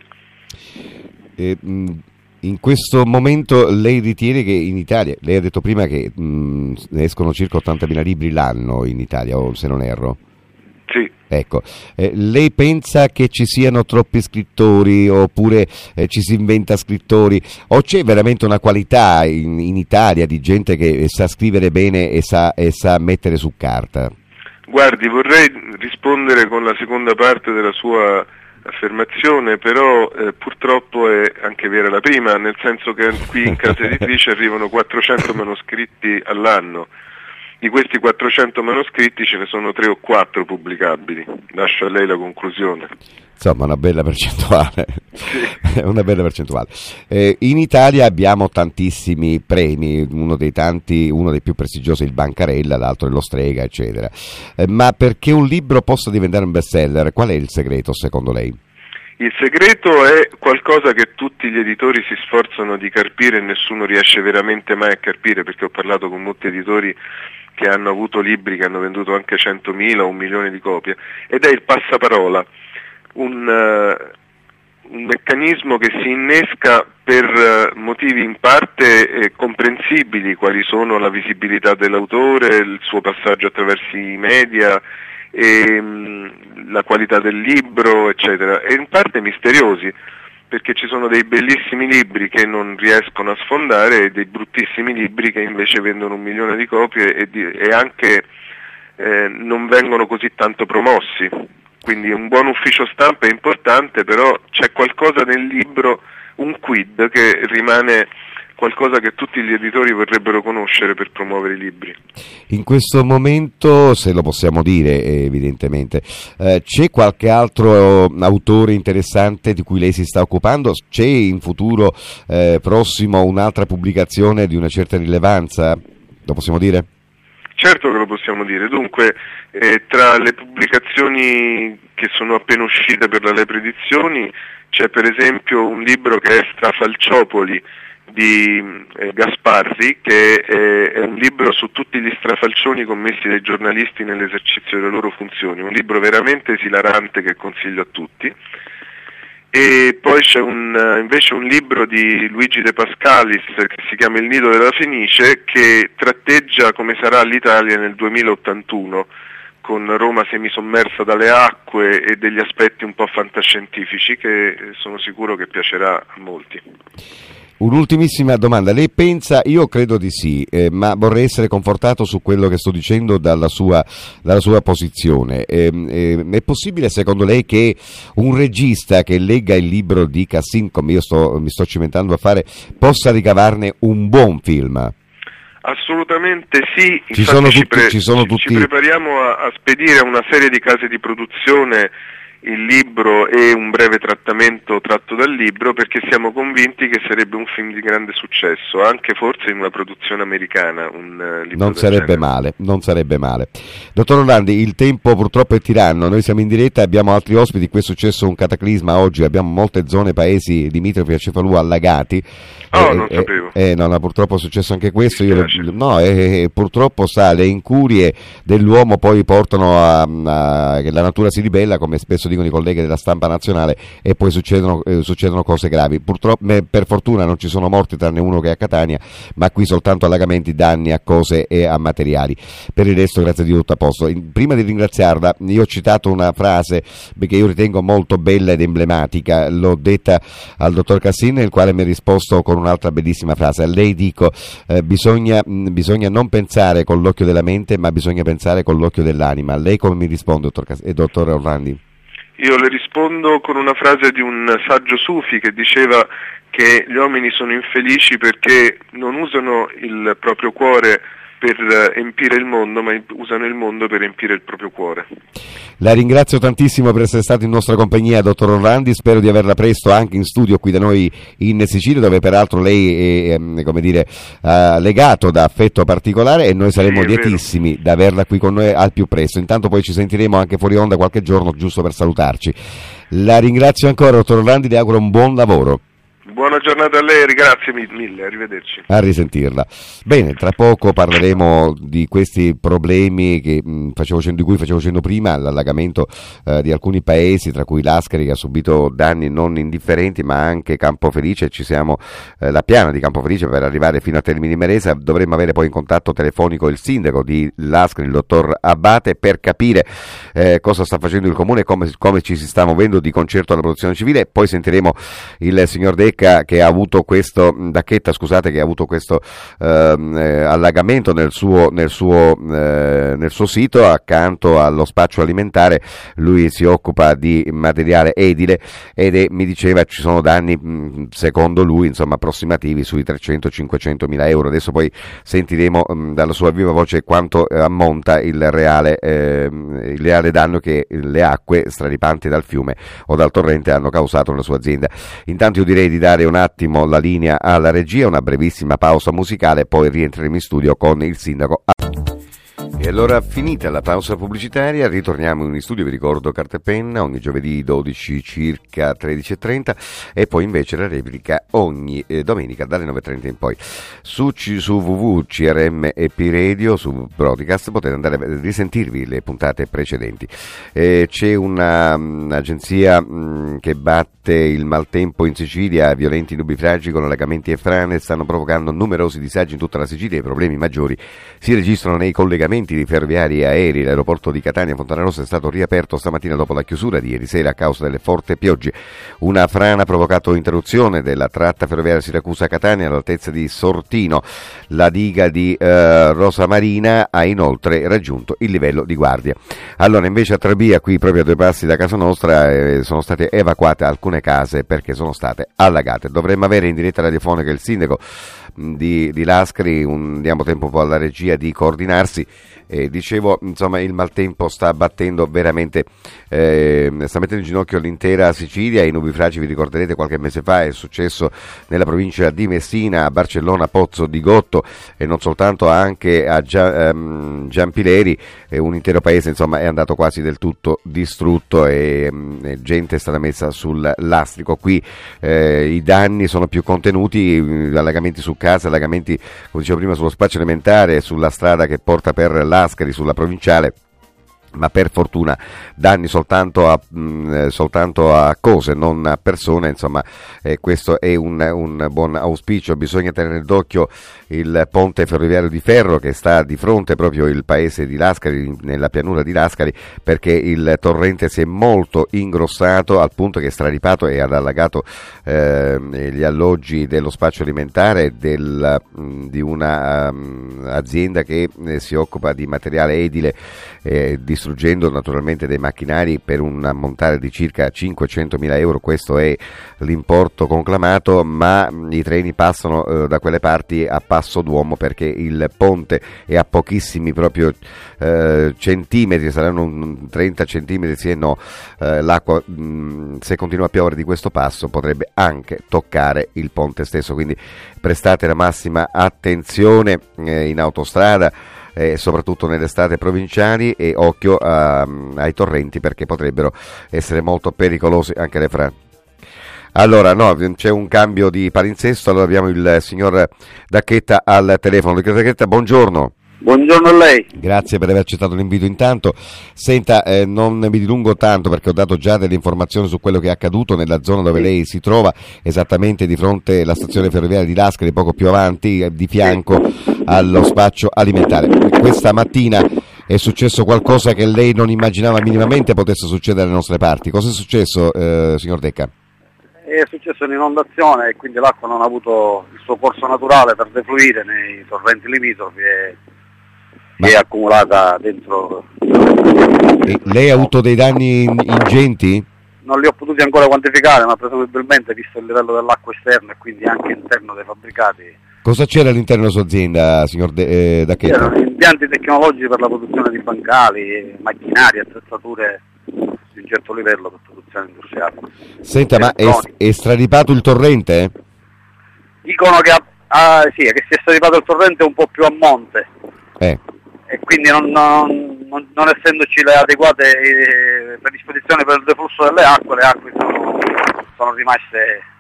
Eh, mh... In questo momento lei ritiene che in Italia, lei ha detto prima che mh, escono circa ottantamila libri l'anno in Italia, o se non erro? Sì. Ecco, eh, lei pensa che ci siano troppi scrittori oppure eh, ci si inventa scrittori, o c'è veramente una qualità in, in Italia di gente che sa scrivere bene e sa, e sa mettere su carta? Guardi, vorrei rispondere con la seconda parte della sua affermazione, però eh, purtroppo è anche vera la prima, nel senso che qui in casa editrice arrivano quattrocento manoscritti all'anno. Di questi quattrocento manoscritti ce ne sono tre o quattro pubblicabili. Lascio a lei la conclusione. Insomma, una bella percentuale. Sì. Una bella percentuale. Eh, in Italia abbiamo tantissimi premi, uno dei tanti, uno dei più prestigiosi è il Bancarella, l'altro è lo Strega, eccetera. Eh, ma perché un libro possa diventare un bestseller, qual è il segreto secondo lei? Il segreto è qualcosa che tutti gli editori si sforzano di carpire e nessuno riesce veramente mai a carpire, perché ho parlato con molti editori che hanno avuto libri che hanno venduto anche centomila o un milione di copie, ed è il passaparola, un, uh, un meccanismo che si innesca per uh, motivi in parte eh, comprensibili, quali sono la visibilità dell'autore, il suo passaggio attraverso i media, e, mh, la qualità del libro, eccetera, e in parte misteriosi, perché ci sono dei bellissimi libri che non riescono a sfondare e dei bruttissimi libri che invece vendono un milione di copie e, di, e anche eh, non vengono così tanto promossi. Quindi un buon ufficio stampa è importante, però c'è qualcosa nel libro, un quid, che rimane qualcosa che tutti gli editori vorrebbero conoscere per promuovere i libri. In questo momento, se lo possiamo dire evidentemente, eh, c'è qualche altro autore interessante di cui lei si sta occupando? C'è in futuro eh, prossimo un'altra pubblicazione di una certa rilevanza? Lo possiamo dire? Certo che lo possiamo dire. Dunque, eh, tra le pubblicazioni che sono appena uscite per la Lepre Edizioni c'è per esempio un libro che è Strafalciopoli di eh, Gasparri, che è, è un libro su tutti gli strafalcioni commessi dai giornalisti nell'esercizio delle loro funzioni, un libro veramente esilarante che consiglio a tutti. E poi c'è un, invece un libro di Luigi De Pascalis che si chiama Il nido della Fenice, che tratteggia come sarà l'Italia nel duemilaottantuno, con Roma semisommersa dalle acque e degli aspetti un po' fantascientifici che sono sicuro che piacerà a molti. Un'ultimissima domanda, lei pensa, io credo di sì, eh, ma vorrei essere confortato su quello che sto dicendo dalla sua, dalla sua posizione. Eh, eh, è possibile secondo lei che un regista che legga il libro di Cassin, come io sto, mi sto cimentando a fare, possa ricavarne un buon film? Assolutamente sì, ci sono tutti, ci, pre- ci, sono ci, tutti... ci prepariamo a, a spedire a una serie di case di produzione il libro e un breve trattamento tratto dal libro, perché siamo convinti che sarebbe un film di grande successo, anche forse in una produzione americana. Un uh, libro non sarebbe genere. male, non sarebbe male. Dottor Orlandi, il tempo purtroppo è tiranno, noi siamo in diretta, abbiamo altri ospiti, qui è successo un cataclisma oggi, abbiamo molte zone, paesi limitrofi a Cefalù allagati. Oh, eh, non eh, sapevo. Eh, no, no, purtroppo è successo anche questo. Io, no, eh, purtroppo sa, le incurie dell'uomo poi portano a, a che la natura si ribella, come spesso dicono i colleghi della stampa nazionale, e poi succedono, eh, succedono cose gravi. Purtroppo, per fortuna non ci sono morti, tranne uno che è a Catania, ma qui soltanto allagamenti, danni a cose e a materiali. Per il resto, grazie a Dio, tutto a posto. Prima di ringraziarla, io ho citato una frase che io ritengo molto bella ed emblematica, l'ho detta al dottor Cassin, il quale mi ha risposto con un'altra bellissima frase. A lei dico, eh, bisogna, mh, bisogna non pensare con l'occhio della mente, ma bisogna pensare con l'occhio dell'anima. Lei come mi risponde, dottor, Cas- eh, dottor Orlandi? Io le rispondo con una frase di un saggio sufi che diceva che gli uomini sono infelici perché non usano il proprio cuore per empire il mondo, ma usano il mondo per empire il proprio cuore. La ringrazio tantissimo per essere stato in nostra compagnia, dottor Orlandi, spero di averla presto anche in studio qui da noi in Sicilia, dove peraltro lei è, è come dire, uh, legato da affetto particolare, e noi saremo sì, lietissimi da averla qui con noi al più presto. Intanto poi ci sentiremo anche fuori onda qualche giorno, giusto per salutarci. La ringrazio ancora, dottor Orlandi, le auguro un buon lavoro. Buona giornata a lei, grazie mille, arrivederci. A risentirla. Bene, tra poco parleremo di questi problemi che, mh, facevo, di cui facevo cenno prima, l'allagamento eh, di alcuni paesi, tra cui l'Ascari, che ha subito danni non indifferenti, ma anche Campofelice. Ci siamo, eh, la piana di Campofelice per arrivare fino a Termini Imerese. Dovremmo avere poi in contatto telefonico il sindaco di l'Ascari, il dottor Abate, per capire eh, cosa sta facendo il comune e come, come ci si sta muovendo di concerto alla protezione civile. Poi sentiremo il signor Decca, che ha avuto questo Dacchetta, scusate, che ha avuto questo ehm, eh, allagamento nel suo, nel, suo, eh, nel suo sito accanto allo spaccio alimentare. Lui si occupa di materiale edile ed è, mi diceva ci sono danni mh, secondo lui insomma approssimativi sui trecento cinquecento mila euro. Adesso poi sentiremo mh, dalla sua viva voce quanto eh, ammonta il reale, eh, il reale danno che le acque straripanti dal fiume o dal torrente hanno causato nella sua azienda. Intanto io direi di dare un attimo la linea alla regia, una brevissima pausa musicale, poi rientreremo in studio con il sindaco. E allora, finita la pausa pubblicitaria, ritorniamo in studio. Vi ricordo carta e penna ogni giovedì dodici circa tredici e trenta, e poi invece la replica ogni eh, domenica dalle nove e trenta in poi. Su, su w w w punto c r m e p radio, su Broadcast, potete andare a risentirvi le puntate precedenti. Eh, c'è una, un'agenzia mh, che batte il maltempo in Sicilia. Violenti nubifragi con allagamenti e frane stanno provocando numerosi disagi in tutta la Sicilia. I problemi maggiori si registrano nei collegamenti di ferroviari e aerei. L'aeroporto di Catania Fontanarossa è stato riaperto stamattina dopo la chiusura di ieri sera a causa delle forti piogge. Una frana ha provocato interruzione della tratta ferroviaria Siracusa-Catania all'altezza di Sortino. La diga di eh, Rosa Marina ha inoltre raggiunto il livello di guardia. Allora, invece a Trabia, qui proprio a due passi da casa nostra, eh, sono state evacuate alcune case perché sono state allagate. Dovremmo avere in diretta radiofonica il sindaco di, di Lascari. Un, diamo tempo un po' alla regia di coordinarsi. Eh, dicevo, insomma, il maltempo sta battendo veramente, eh, sta mettendo in ginocchio l'intera Sicilia. I nubifragi, vi ricorderete, qualche mese fa è successo nella provincia di Messina, a Barcellona, Pozzo di Gotto, e non soltanto, anche a Gia, ehm, Giampileri. Eh, un intero paese insomma è andato quasi del tutto distrutto e, e gente è stata messa sul lastrico. Qui eh, i danni sono più contenuti, allagamenti su casa, allagamenti, come dicevo prima, sullo spaccio alimentare, sulla strada che porta per la Ascari, sulla provinciale, ma per fortuna danni soltanto a, mh, soltanto a cose, non a persone. Insomma, eh, questo è un, un buon auspicio. Bisogna tenere d'occhio il ponte ferroviario di ferro che sta di fronte proprio il paese di Lascari, nella pianura di Lascari, perché il torrente si è molto ingrossato al punto che è straripato e ha allagato eh, gli alloggi dello spaccio alimentare del, mh, di una um, azienda che eh, si occupa di materiale edile, eh, distruggendo naturalmente dei macchinari per un ammontare di circa cinquecentomila euro. Questo è l'importo conclamato, ma i treni passano eh, da quelle parti a passo d'uomo, perché il ponte è a pochissimi proprio eh, centimetri, saranno trenta centimetri sì e no. Eh, l'acqua mh, se continua a piovere di questo passo potrebbe anche toccare il ponte stesso, quindi prestate la massima attenzione eh, in autostrada, e soprattutto nelle strade provinciali, e occhio a, ai torrenti, perché potrebbero essere molto pericolosi anche le frane. Allora, no, c'è un cambio di palinsesto. Allora abbiamo il signor Dacchetta al telefono. Dottor Dacchetta, buongiorno. Buongiorno a lei. Grazie per aver accettato l'invito intanto. Senta, eh, non mi dilungo tanto perché ho dato già delle informazioni su quello che è accaduto nella zona dove lei si trova, esattamente di fronte alla stazione ferroviaria di Lascari, poco più avanti, di fianco allo spaccio alimentare. Questa mattina è successo qualcosa che lei non immaginava minimamente potesse succedere alle nostre parti. Cosa è successo, eh, signor Decca? È successa un'inondazione e quindi l'acqua non ha avuto il suo corso naturale per defluire nei torrenti limitrofi e Ma... è accumulata dentro. E lei ha avuto dei danni in- ingenti? Non li ho potuti ancora quantificare, ma presumibilmente, visto il livello dell'acqua esterno e quindi anche interno dei fabbricati, Cosa c'era all'interno della sua azienda, signor De- eh, D'Acchetta? erano impianti tecnologici per la produzione di bancali, macchinari, attrezzature di un certo livello per produzione industriale. Senta, ma è, è straripato il torrente? Dicono che, ha, ah, sì, che si è straripato il torrente un po' più a monte, Eh. e quindi non, non, non, non essendoci le adeguate eh, predisposizioni per il deflusso delle acque, le acque sono, sono rimaste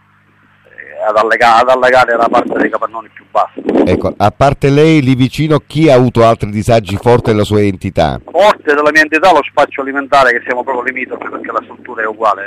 eh, ad, allega, ad allegare la parte dei capannoni più bassi. Ecco, a parte lei, lì vicino, chi ha avuto altri disagi forti nella sua entità? Forte della mia entità lo spaccio alimentare, che siamo proprio limitrofi perché la struttura è uguale,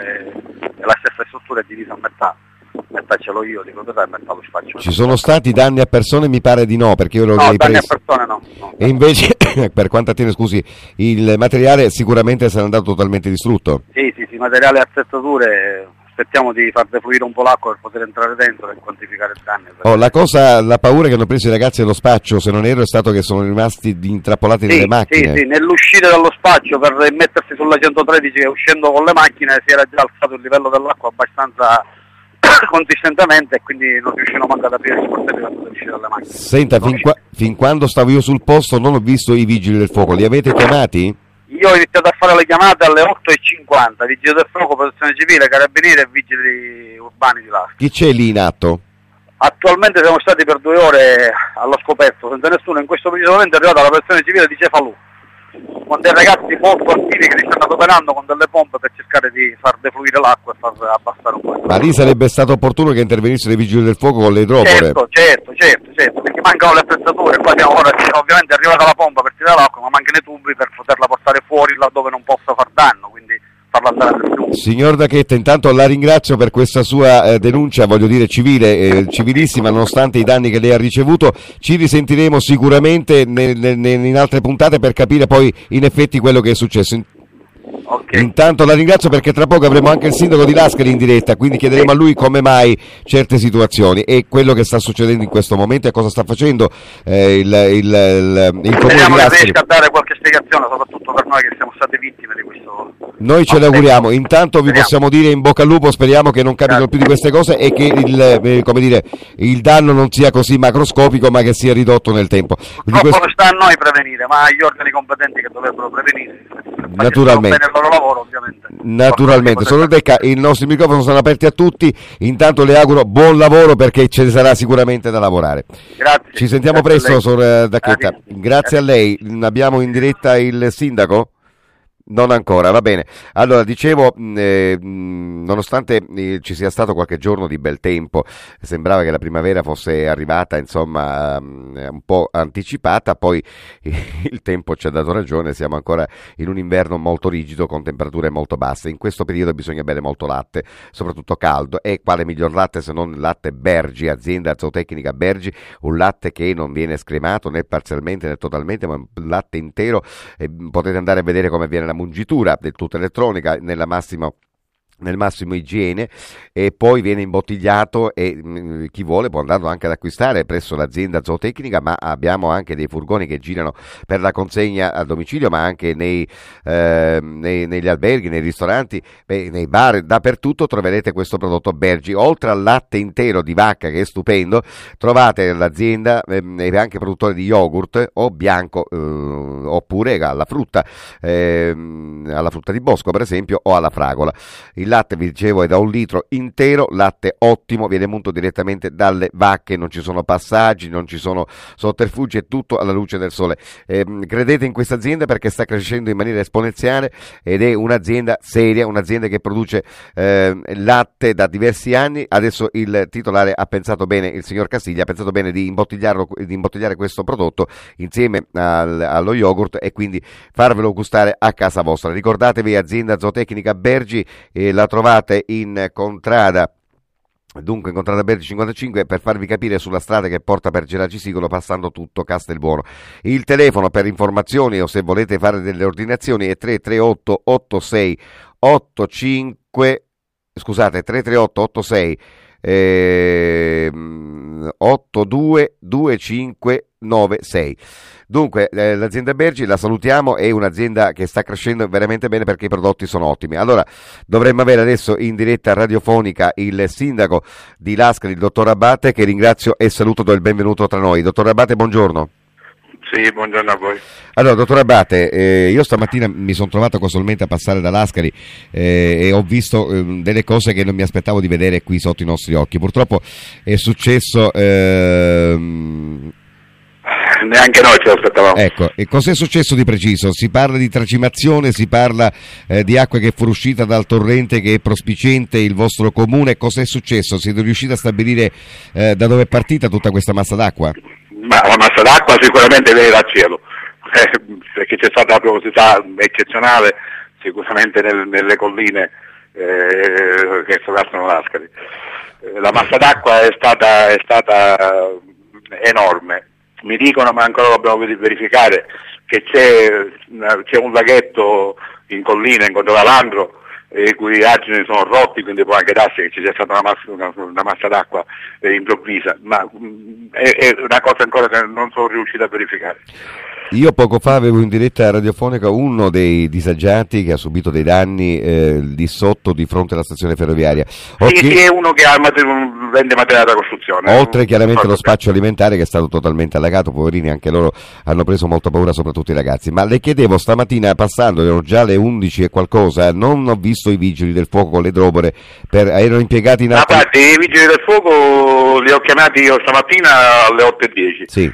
è la stessa struttura, è divisa a metà. Metà ce l'ho io di proprietà e metà lo spaccio. Ci sono stati danni a persone? Mi pare di no, perché io l'ho No, danni ripreso. a persone no. no. E invece, per quanto attiene, scusi, il materiale sicuramente sarà andato totalmente distrutto. Sì, sì, sì, materiale e attrezzature, aspettiamo di far defluire un po' l'acqua per poter entrare dentro e quantificare il danno. Oh, la cosa, la paura che hanno preso i ragazzi dello spaccio, se non erro, è stato che sono rimasti intrappolati sì, nelle macchine. Sì, sì, nell'uscire dallo spaccio per mettersi sulla centotredici e uscendo con le macchine si era già alzato il livello dell'acqua abbastanza consistentemente e quindi non riuscivano manco ad aprire gli sportelli per poter uscire dalle macchine. Senta, fin, qua, fin quando stavo io sul posto non ho visto i vigili del fuoco, li avete chiamati? Io ho iniziato a fare le chiamate alle otto e cinquanta, vigili del fuoco, protezione civile, carabinieri e vigili urbani di là. Chi c'è lì in atto? Attualmente siamo stati per due ore allo scoperto, senza nessuno, in questo preciso momento è arrivata la protezione civile di Cefalù, con dei ragazzi molto attivi che li stanno adoperando con delle pompe per cercare di far defluire l'acqua e far abbassare un po'. Ma lì sarebbe stato opportuno che intervenissero i vigili del fuoco con le idropore. Certo, certo, certo, certo, perché mancano le attrezzature, qua siamo ora, ovviamente è arrivata la pompa per tirare l'acqua, ma mancano i tubi per poterla portare fuori laddove non possa far danno, quindi farla andare nel fiume. Signor D'Acchetta, intanto la ringrazio per questa sua eh, denuncia, voglio dire civile, eh, civilissima, nonostante i danni che lei ha ricevuto. Ci risentiremo sicuramente nel, nel, in altre puntate per capire poi in effetti quello che è successo. Okay. Intanto la ringrazio perché tra poco avremo anche il sindaco di Lascari in diretta, quindi chiederemo a lui come mai certe situazioni e quello che sta succedendo in questo momento e cosa sta facendo eh, il, il, il, il comune Speriamo di che Lascari. riesca a dare qualche spiegazione, soprattutto per noi che siamo state vittime di questo. Noi ce l'auguriamo, intanto vi Speriamo. possiamo dire in bocca al lupo, speriamo che non capitino più di queste cose e che il, eh, come dire, il danno non sia così macroscopico ma che sia ridotto nel tempo. Di Purtroppo questo- non sta a noi prevenire, ma agli organi competenti che dovrebbero prevenire. Naturalmente. Bene il loro lavoro, ovviamente. Naturalmente, sono Decca, i nostri microfoni sono aperti a tutti, intanto le auguro buon lavoro perché ce ne sarà sicuramente da lavorare. Grazie. Ci sentiamo Grazie presto, a lei. Sor D'Acchetta. Grazie. Grazie a lei. Abbiamo in diretta il sindaco? Non ancora, va bene. Allora, dicevo, mh, eh, mh, nonostante eh, ci sia stato qualche giorno di bel tempo, sembrava che la primavera fosse arrivata, insomma, mh, un po' anticipata, poi il tempo ci ha dato ragione, siamo ancora in un inverno molto rigido con temperature molto basse. In questo periodo bisogna bere molto latte, soprattutto caldo, e quale miglior latte se non il latte Bergi, azienda zootecnica Bergi, un latte che non viene scremato né parzialmente né totalmente, ma un latte intero. Eh, potete andare a vedere come viene la mungitura, del tutto elettronica, nella massimo nel massimo igiene, e poi viene imbottigliato e mh, chi vuole può andarlo anche ad acquistare presso l'azienda zootecnica, ma abbiamo anche dei furgoni che girano per la consegna a domicilio, ma anche nei, eh, nei, negli alberghi, nei ristoranti, beh, nei bar, dappertutto troverete questo prodotto Bergi. Oltre al latte intero di vacca che è stupendo, trovate l'azienda ehm, è anche produttore di yogurt o bianco eh, oppure alla frutta, ehm, alla frutta di bosco per esempio, o alla fragola. Il latte, vi dicevo, è da un litro intero, latte ottimo, viene munto direttamente dalle vacche, non ci sono passaggi, non ci sono sotterfugi, è tutto alla luce del sole. Eh, credete in questa azienda perché sta crescendo in maniera esponenziale ed è un'azienda seria, un'azienda che produce eh, latte da diversi anni. Adesso il titolare ha pensato bene, il signor Castiglia ha pensato bene di imbottigliarlo, di imbottigliare questo prodotto insieme al, allo yogurt e quindi farvelo gustare a casa vostra. Ricordatevi, azienda zootecnica Bergi, eh, la trovate in contrada, dunque in contrada Bergi cinquantacinque, per farvi capire, sulla strada che porta per Geracisicolo, passando tutto Castelbuono. Il telefono per informazioni o se volete fare delle ordinazioni è tre tre otto otto sei otto cinque, scusate, tre tre otto otto sei eh, otto due due cinque nove sei. Dunque, eh, l'azienda Bergi la salutiamo, è un'azienda che sta crescendo veramente bene perché i prodotti sono ottimi. Allora, dovremmo avere adesso in diretta radiofonica il sindaco di Lascari, il dottor Abate, che ringrazio e saluto, do il benvenuto tra noi. Dottor Abate, buongiorno. Sì, buongiorno a voi. Allora, dottor Abate, eh, io stamattina mi sono trovato casualmente a passare da Lascari eh, e ho visto eh, delle cose che non mi aspettavo di vedere qui sotto i nostri occhi. Purtroppo è successo... Ehm... Neanche noi ce l'aspettavamo. Ecco, e cos'è successo di preciso? Si parla di tracimazione, si parla eh, di acqua che è fuoriuscita dal torrente che è prospiciente il vostro comune. Cos'è successo? Siete riusciti a stabilire eh, da dove è partita tutta questa massa d'acqua? Ma la massa d'acqua sicuramente viene dal cielo, eh, perché c'è stata una piovosità eccezionale sicuramente nel, nelle colline eh, che sovrastano Lascari. Eh, la massa d'acqua è stata, è stata enorme. Mi dicono, ma ancora lo dobbiamo verificare, che c'è, c'è un laghetto in collina, in Controvalandro, i cui argini sono rotti, quindi può anche darsi che ci sia stata una massa, una, una massa d'acqua eh, improvvisa, ma mh, è, è una cosa ancora che non sono riuscito a verificare. Io poco fa avevo in diretta radiofonica uno dei disagiati che ha subito dei danni eh, lì sotto di fronte alla stazione ferroviaria. Sì, sì, è uno che ha mater- vende materiale da costruzione. Oltre chiaramente lo spaccio alimentare che è stato totalmente allagato, poverini, anche loro hanno preso molta paura, soprattutto i ragazzi. Ma le chiedevo, stamattina passando, erano già le undici e qualcosa, non ho visto i vigili del fuoco con le drobore, per, erano impiegati in altri... Ah, guardi, i vigili del fuoco li ho chiamati io stamattina alle otto e dieci. Sì.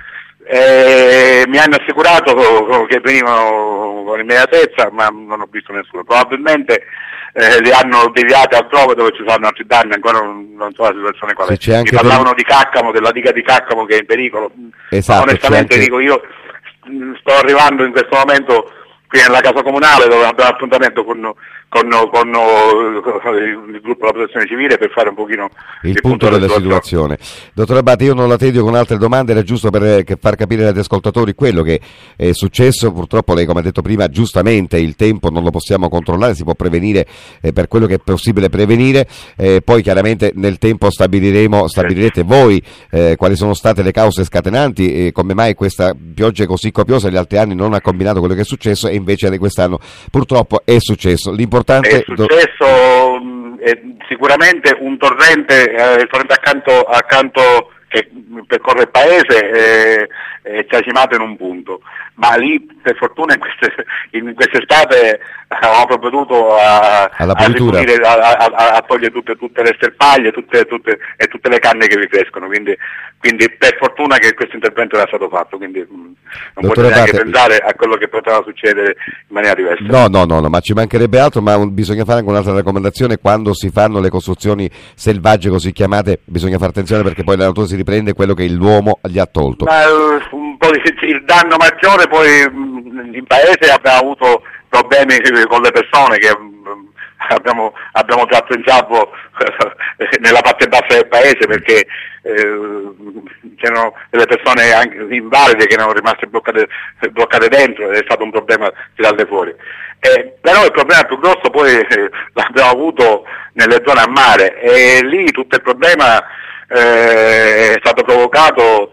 Eh, mi hanno assicurato che venivano con immediatezza, ma non ho visto nessuno. Probabilmente eh, li hanno deviati altrove dove ci sono altri danni, ancora non, non so la situazione qual è. Sì, mi parlavano del... di Caccamo, della diga di Caccamo che è in pericolo. Esatto, onestamente anche... dico, io sto arrivando in questo momento qui nella casa comunale dove abbiamo appuntamento con, con, con, con il gruppo della protezione civile per fare un pochino il, il punto, punto della situazione. situazione. Dottor Abate, io non la tedio con altre domande, era giusto per che far capire agli ascoltatori quello che è successo. Purtroppo lei, come ha detto prima, giustamente il tempo non lo possiamo controllare, si può prevenire eh, per quello che è possibile prevenire, eh, poi chiaramente nel tempo stabiliremo, stabilirete voi eh, quali sono state le cause scatenanti e come mai questa pioggia così copiosa gli altri anni non ha combinato quello che è successo e invece di quest'anno purtroppo è successo. L'importante è successo do... è sicuramente un torrente, eh, il torrente accanto, accanto che percorre il paese è, è tracimato in un punto, ma lì per fortuna in, queste, in quest'estate avevamo provveduto a, a, ripulire, a, a, a togliere tutte, tutte le sterpaglie tutte, tutte, e tutte le canne che vi crescono, quindi, quindi per fortuna che questo intervento era stato fatto, quindi non potete neanche Abate... pensare a quello che poteva succedere in maniera diversa. No, no, no, no, ma ci mancherebbe altro, ma bisogna fare anche un'altra raccomandazione: quando si fanno le costruzioni selvagge così chiamate bisogna fare attenzione, perché poi la natura si riprende quello che l'uomo gli ha tolto. Ma un po' di, il danno maggiore poi in paese abbiamo avuto problemi con le persone che abbiamo, abbiamo tratto in giabbo nella parte bassa del paese perché eh, c'erano delle persone anche invalide che erano rimaste bloccate, bloccate dentro, è stato un problema tirarle fuori. Eh, però il problema più grosso poi eh, l'abbiamo avuto nelle zone a mare e lì tutto il problema eh, è stato provocato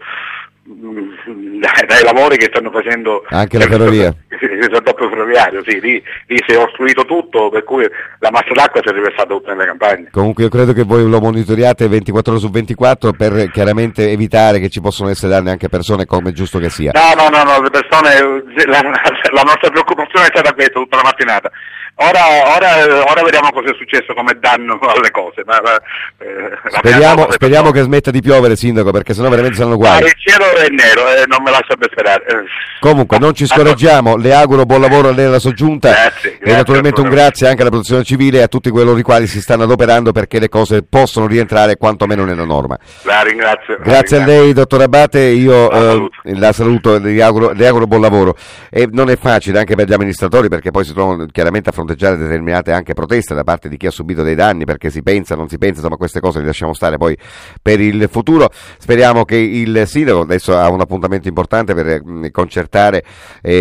Dai, dai lavori che stanno facendo anche la ferrovia, il raddoppio ferroviario, sì, lì, lì si è ostruito tutto, per cui la massa d'acqua si è riversata tutta nelle campagne. Comunque io credo che voi lo monitoriate ventiquattro ore su ventiquattro per chiaramente evitare che ci possano essere danni anche a persone, come è giusto che sia. No, no, no, no, le persone, la, la nostra preoccupazione è stata questa tutta la mattinata. Ora, ora, ora vediamo cosa è successo come danno alle cose. Ma, eh, speriamo speriamo che smetta di piovere, sindaco, perché sennò veramente saranno guai. Ah, il cielo è nero e eh, non me lascia ben sperare. Comunque non ci scoraggiamo, le auguro buon lavoro a lei e alla soggiunta. Grazie, e naturalmente un grazie anche alla protezione civile e a tutti coloro i quali si stanno adoperando perché le cose possono rientrare quantomeno nella norma. La ringrazio. Grazie la ringrazio. a lei, dottor Abate, io la saluto, eh, la saluto e le auguro, le auguro buon lavoro. E non è facile anche per gli amministratori, perché poi si trovano chiaramente a fronteggiare determinate anche proteste da parte di chi ha subito dei danni, perché si pensa, non si pensa, insomma queste cose le lasciamo stare poi per il futuro. Speriamo che il sindaco adesso ha un appuntamento importante per mh, concertare e, e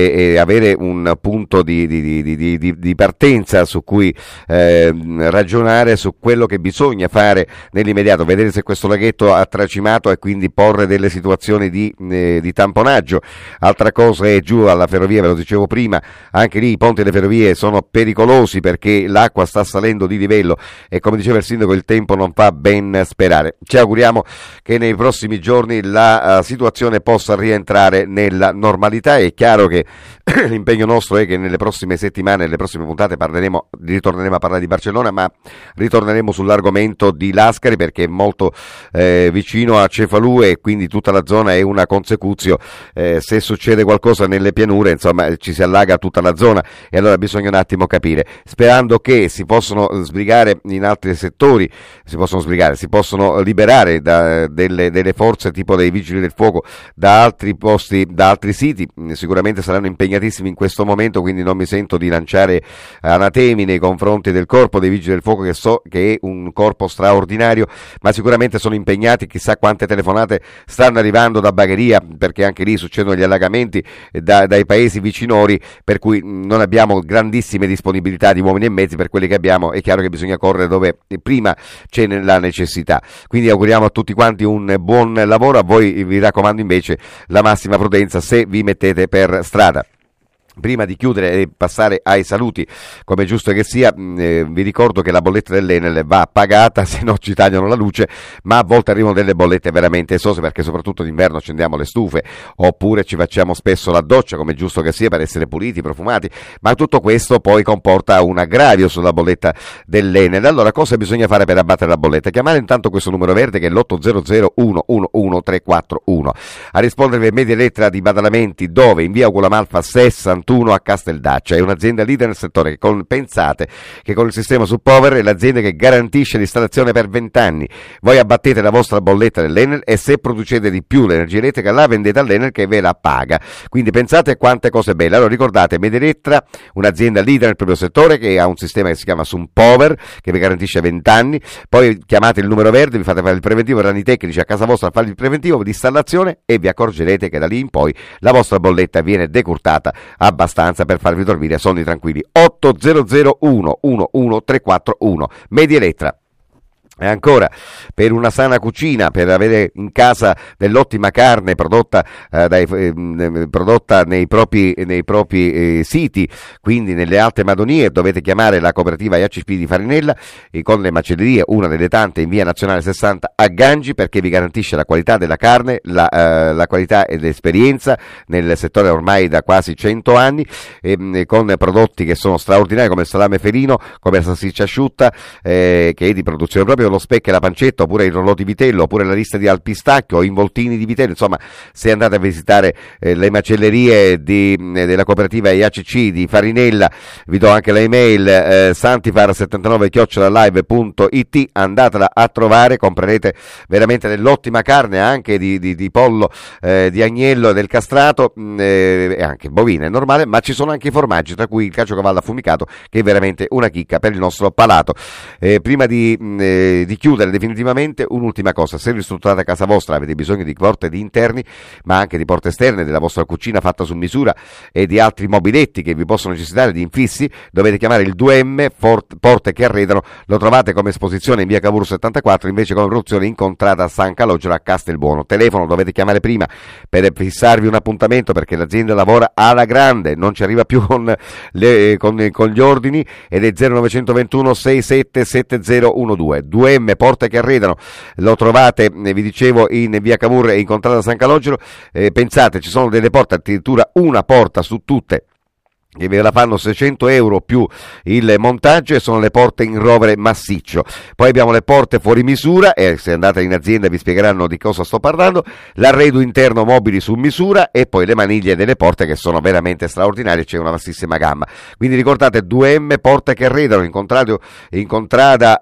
avere un punto di, di, di, di, di, di partenza su cui eh, ragionare su quello che bisogna fare nell'immediato, vedere se questo laghetto ha tracimato e quindi porre delle situazioni di, eh, di tamponaggio. Altra cosa è giù alla ferrovia, ve lo dicevo prima, anche lì i ponti delle ferrovie sono pericolosi perché l'acqua sta salendo di livello e, come diceva il sindaco, il tempo non fa ben sperare. Ci auguriamo che nei prossimi giorni la uh, situazione possa rientrare nella normalità. È chiaro che l'impegno nostro è che nelle prossime settimane, nelle prossime puntate parleremo, ritorneremo a parlare di Barcellona, ma ritorneremo sull'argomento di Lascari perché è molto eh, vicino a Cefalù e quindi tutta la zona è una consecutio. Eh, se succede qualcosa nelle pianure, insomma, ci si allaga tutta la zona e allora bisogna un attimo capire, sperando che si possano sbrigare in altri settori, si possono sbrigare, si possono liberare da delle, delle forze tipo dei vigili del fuoco da altri posti, da altri siti. Sicuramente saranno impegnatissimi in questo momento, quindi non mi sento di lanciare anatemi nei confronti del corpo dei vigili del fuoco, che so che è un corpo straordinario, ma sicuramente sono impegnati. Chissà quante telefonate stanno arrivando da Bagheria, perché anche lì succedono gli allagamenti da, dai paesi vicinori, per cui non abbiamo grandissime disponibilità di uomini e mezzi. Per quelli che abbiamo è chiaro che bisogna correre dove prima c'è la necessità, quindi auguriamo a tutti quanti un buon lavoro. A voi vi raccomando invece la massima prudenza se vi mettete per strada. Prima di chiudere e passare ai saluti, come è giusto che sia, eh, vi ricordo che la bolletta dell'Enel va pagata, se no ci tagliano la luce, ma a volte arrivano delle bollette veramente esose, perché soprattutto d'inverno accendiamo le stufe, oppure ci facciamo spesso la doccia, come è giusto che sia, per essere puliti, profumati, ma tutto questo poi comporta un aggravio sulla bolletta dell'Enel. Allora, cosa bisogna fare per abbattere la bolletta? Chiamare intanto questo numero verde che è l'otto zero zero uno uno uno tre quattro uno. A rispondervi è Media Elettra di Badalamenti, dove in via Ugo Malfa sessantuno a Casteldaccia. È un'azienda leader nel settore che con, pensate che con il sistema Subpower è l'azienda che garantisce l'installazione per venti anni. Voi abbattete la vostra bolletta dell'Enel e se producete di più l'energia elettrica la vendete all'Enel che ve la paga. Quindi pensate a quante cose belle. Allora ricordate, Media Elettra, un'azienda leader nel proprio settore che ha un sistema che si chiama Subpower che vi garantisce venti anni. Poi chiamate il numero verde, vi fate fare il preventivo, verranno i tecnici a casa vostra a fare il preventivo di installazione e vi accorgerete che da lì in poi la vostra bolletta viene decurtata abbastanza per farvi dormire a sonni tranquilli. Otto zero zero uno uno uno tre quattro uno. Media Elettra. E ancora, per una sana cucina, per avere in casa dell'ottima carne prodotta, eh, dai, eh, prodotta nei propri, nei propri eh, siti, quindi nelle Alte Madonie, dovete chiamare la cooperativa I A C P di Farinella e con le macellerie, una delle tante in via Nazionale sessanta a Gangi, perché vi garantisce la qualità della carne, la, eh, la qualità e l'esperienza nel settore ormai da quasi cento anni, eh, con prodotti che sono straordinari come il salame felino, come la salsiccia asciutta, eh, che è di produzione propria, lo specchio e la pancetta, oppure il rollò di vitello, oppure la lista di al pistacchio, o involtini di vitello. Insomma, se andate a visitare eh, le macellerie di, eh, della cooperativa I A C C di Farinella, vi do anche l'email eh, santifar settantanove chiocciola live punto it, andatela a trovare, comprerete veramente dell'ottima carne, anche di, di, di pollo, eh, di agnello e del castrato, mh, eh, e anche bovina, è normale, ma ci sono anche i formaggi, tra cui il caciocavallo affumicato, che è veramente una chicca per il nostro palato. Eh, prima di mh, eh, di chiudere definitivamente, un'ultima cosa: se ristrutturate casa vostra, avete bisogno di porte di interni ma anche di porte esterne, della vostra cucina fatta su misura e di altri mobiletti che vi possono necessitare di infissi, dovete chiamare il due M Porte che Arredano. Lo trovate come esposizione in via Cavour settantaquattro, invece come produzione in contrada San Calogero a Castelbuono. Telefono dovete chiamare prima per fissarvi un appuntamento, perché l'azienda lavora alla grande, non ci arriva più con, le, con, con gli ordini, ed è zero novecentoventuno sei sette sette zero uno due. due M Porte che Arredano, lo trovate, vi dicevo, in via Cavour e in contrada San Calogero. Eh, pensate, ci sono delle porte, addirittura una porta su tutte, che ve la fanno seicento euro più il montaggio, e sono le porte in rovere massiccio. Poi abbiamo le porte fuori misura, e se andate in azienda vi spiegheranno di cosa sto parlando, l'arredo interno mobili su misura, e poi le maniglie delle porte che sono veramente straordinarie, c'è una vastissima gamma. Quindi ricordate, due M Porte che Arredano, in, contrada, in contrada,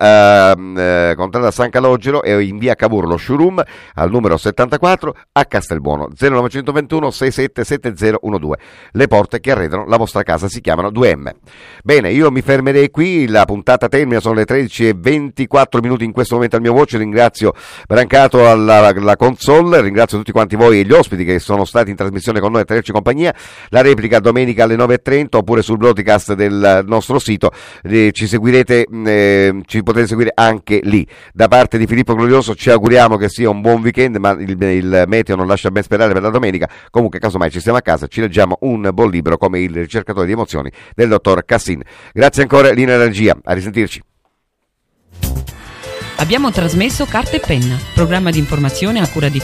eh, eh, contrada San Calogero e in via Cavour lo showroom al numero settantaquattro a Castelbuono. Zero novecentoventuno sei sette sette zero uno due. Le Porte che Arredano la vostra casa si chiamano due M. Bene, io mi fermerei qui, la puntata termina, sono le tredici e ventiquattro minuti in questo momento al mio voce. Ringrazio Brancato alla, alla console, ringrazio tutti quanti voi e gli ospiti che sono stati in trasmissione con noi a tenerci compagnia. La replica domenica alle nove e trenta oppure sul broadcast del nostro sito, eh, ci seguirete, eh, ci potete seguire anche lì. Da parte di Filippo Glorioso ci auguriamo che sia un buon weekend, ma il, il meteo non lascia ben sperare per la domenica. Comunque, casomai ci stiamo a casa, ci leggiamo un buon libro come Il ricercatore di emozioni del dottor Cassin. Grazie ancora, linea regia, a risentirci. Abbiamo trasmesso Carta e Penna, programma di informazione a cura di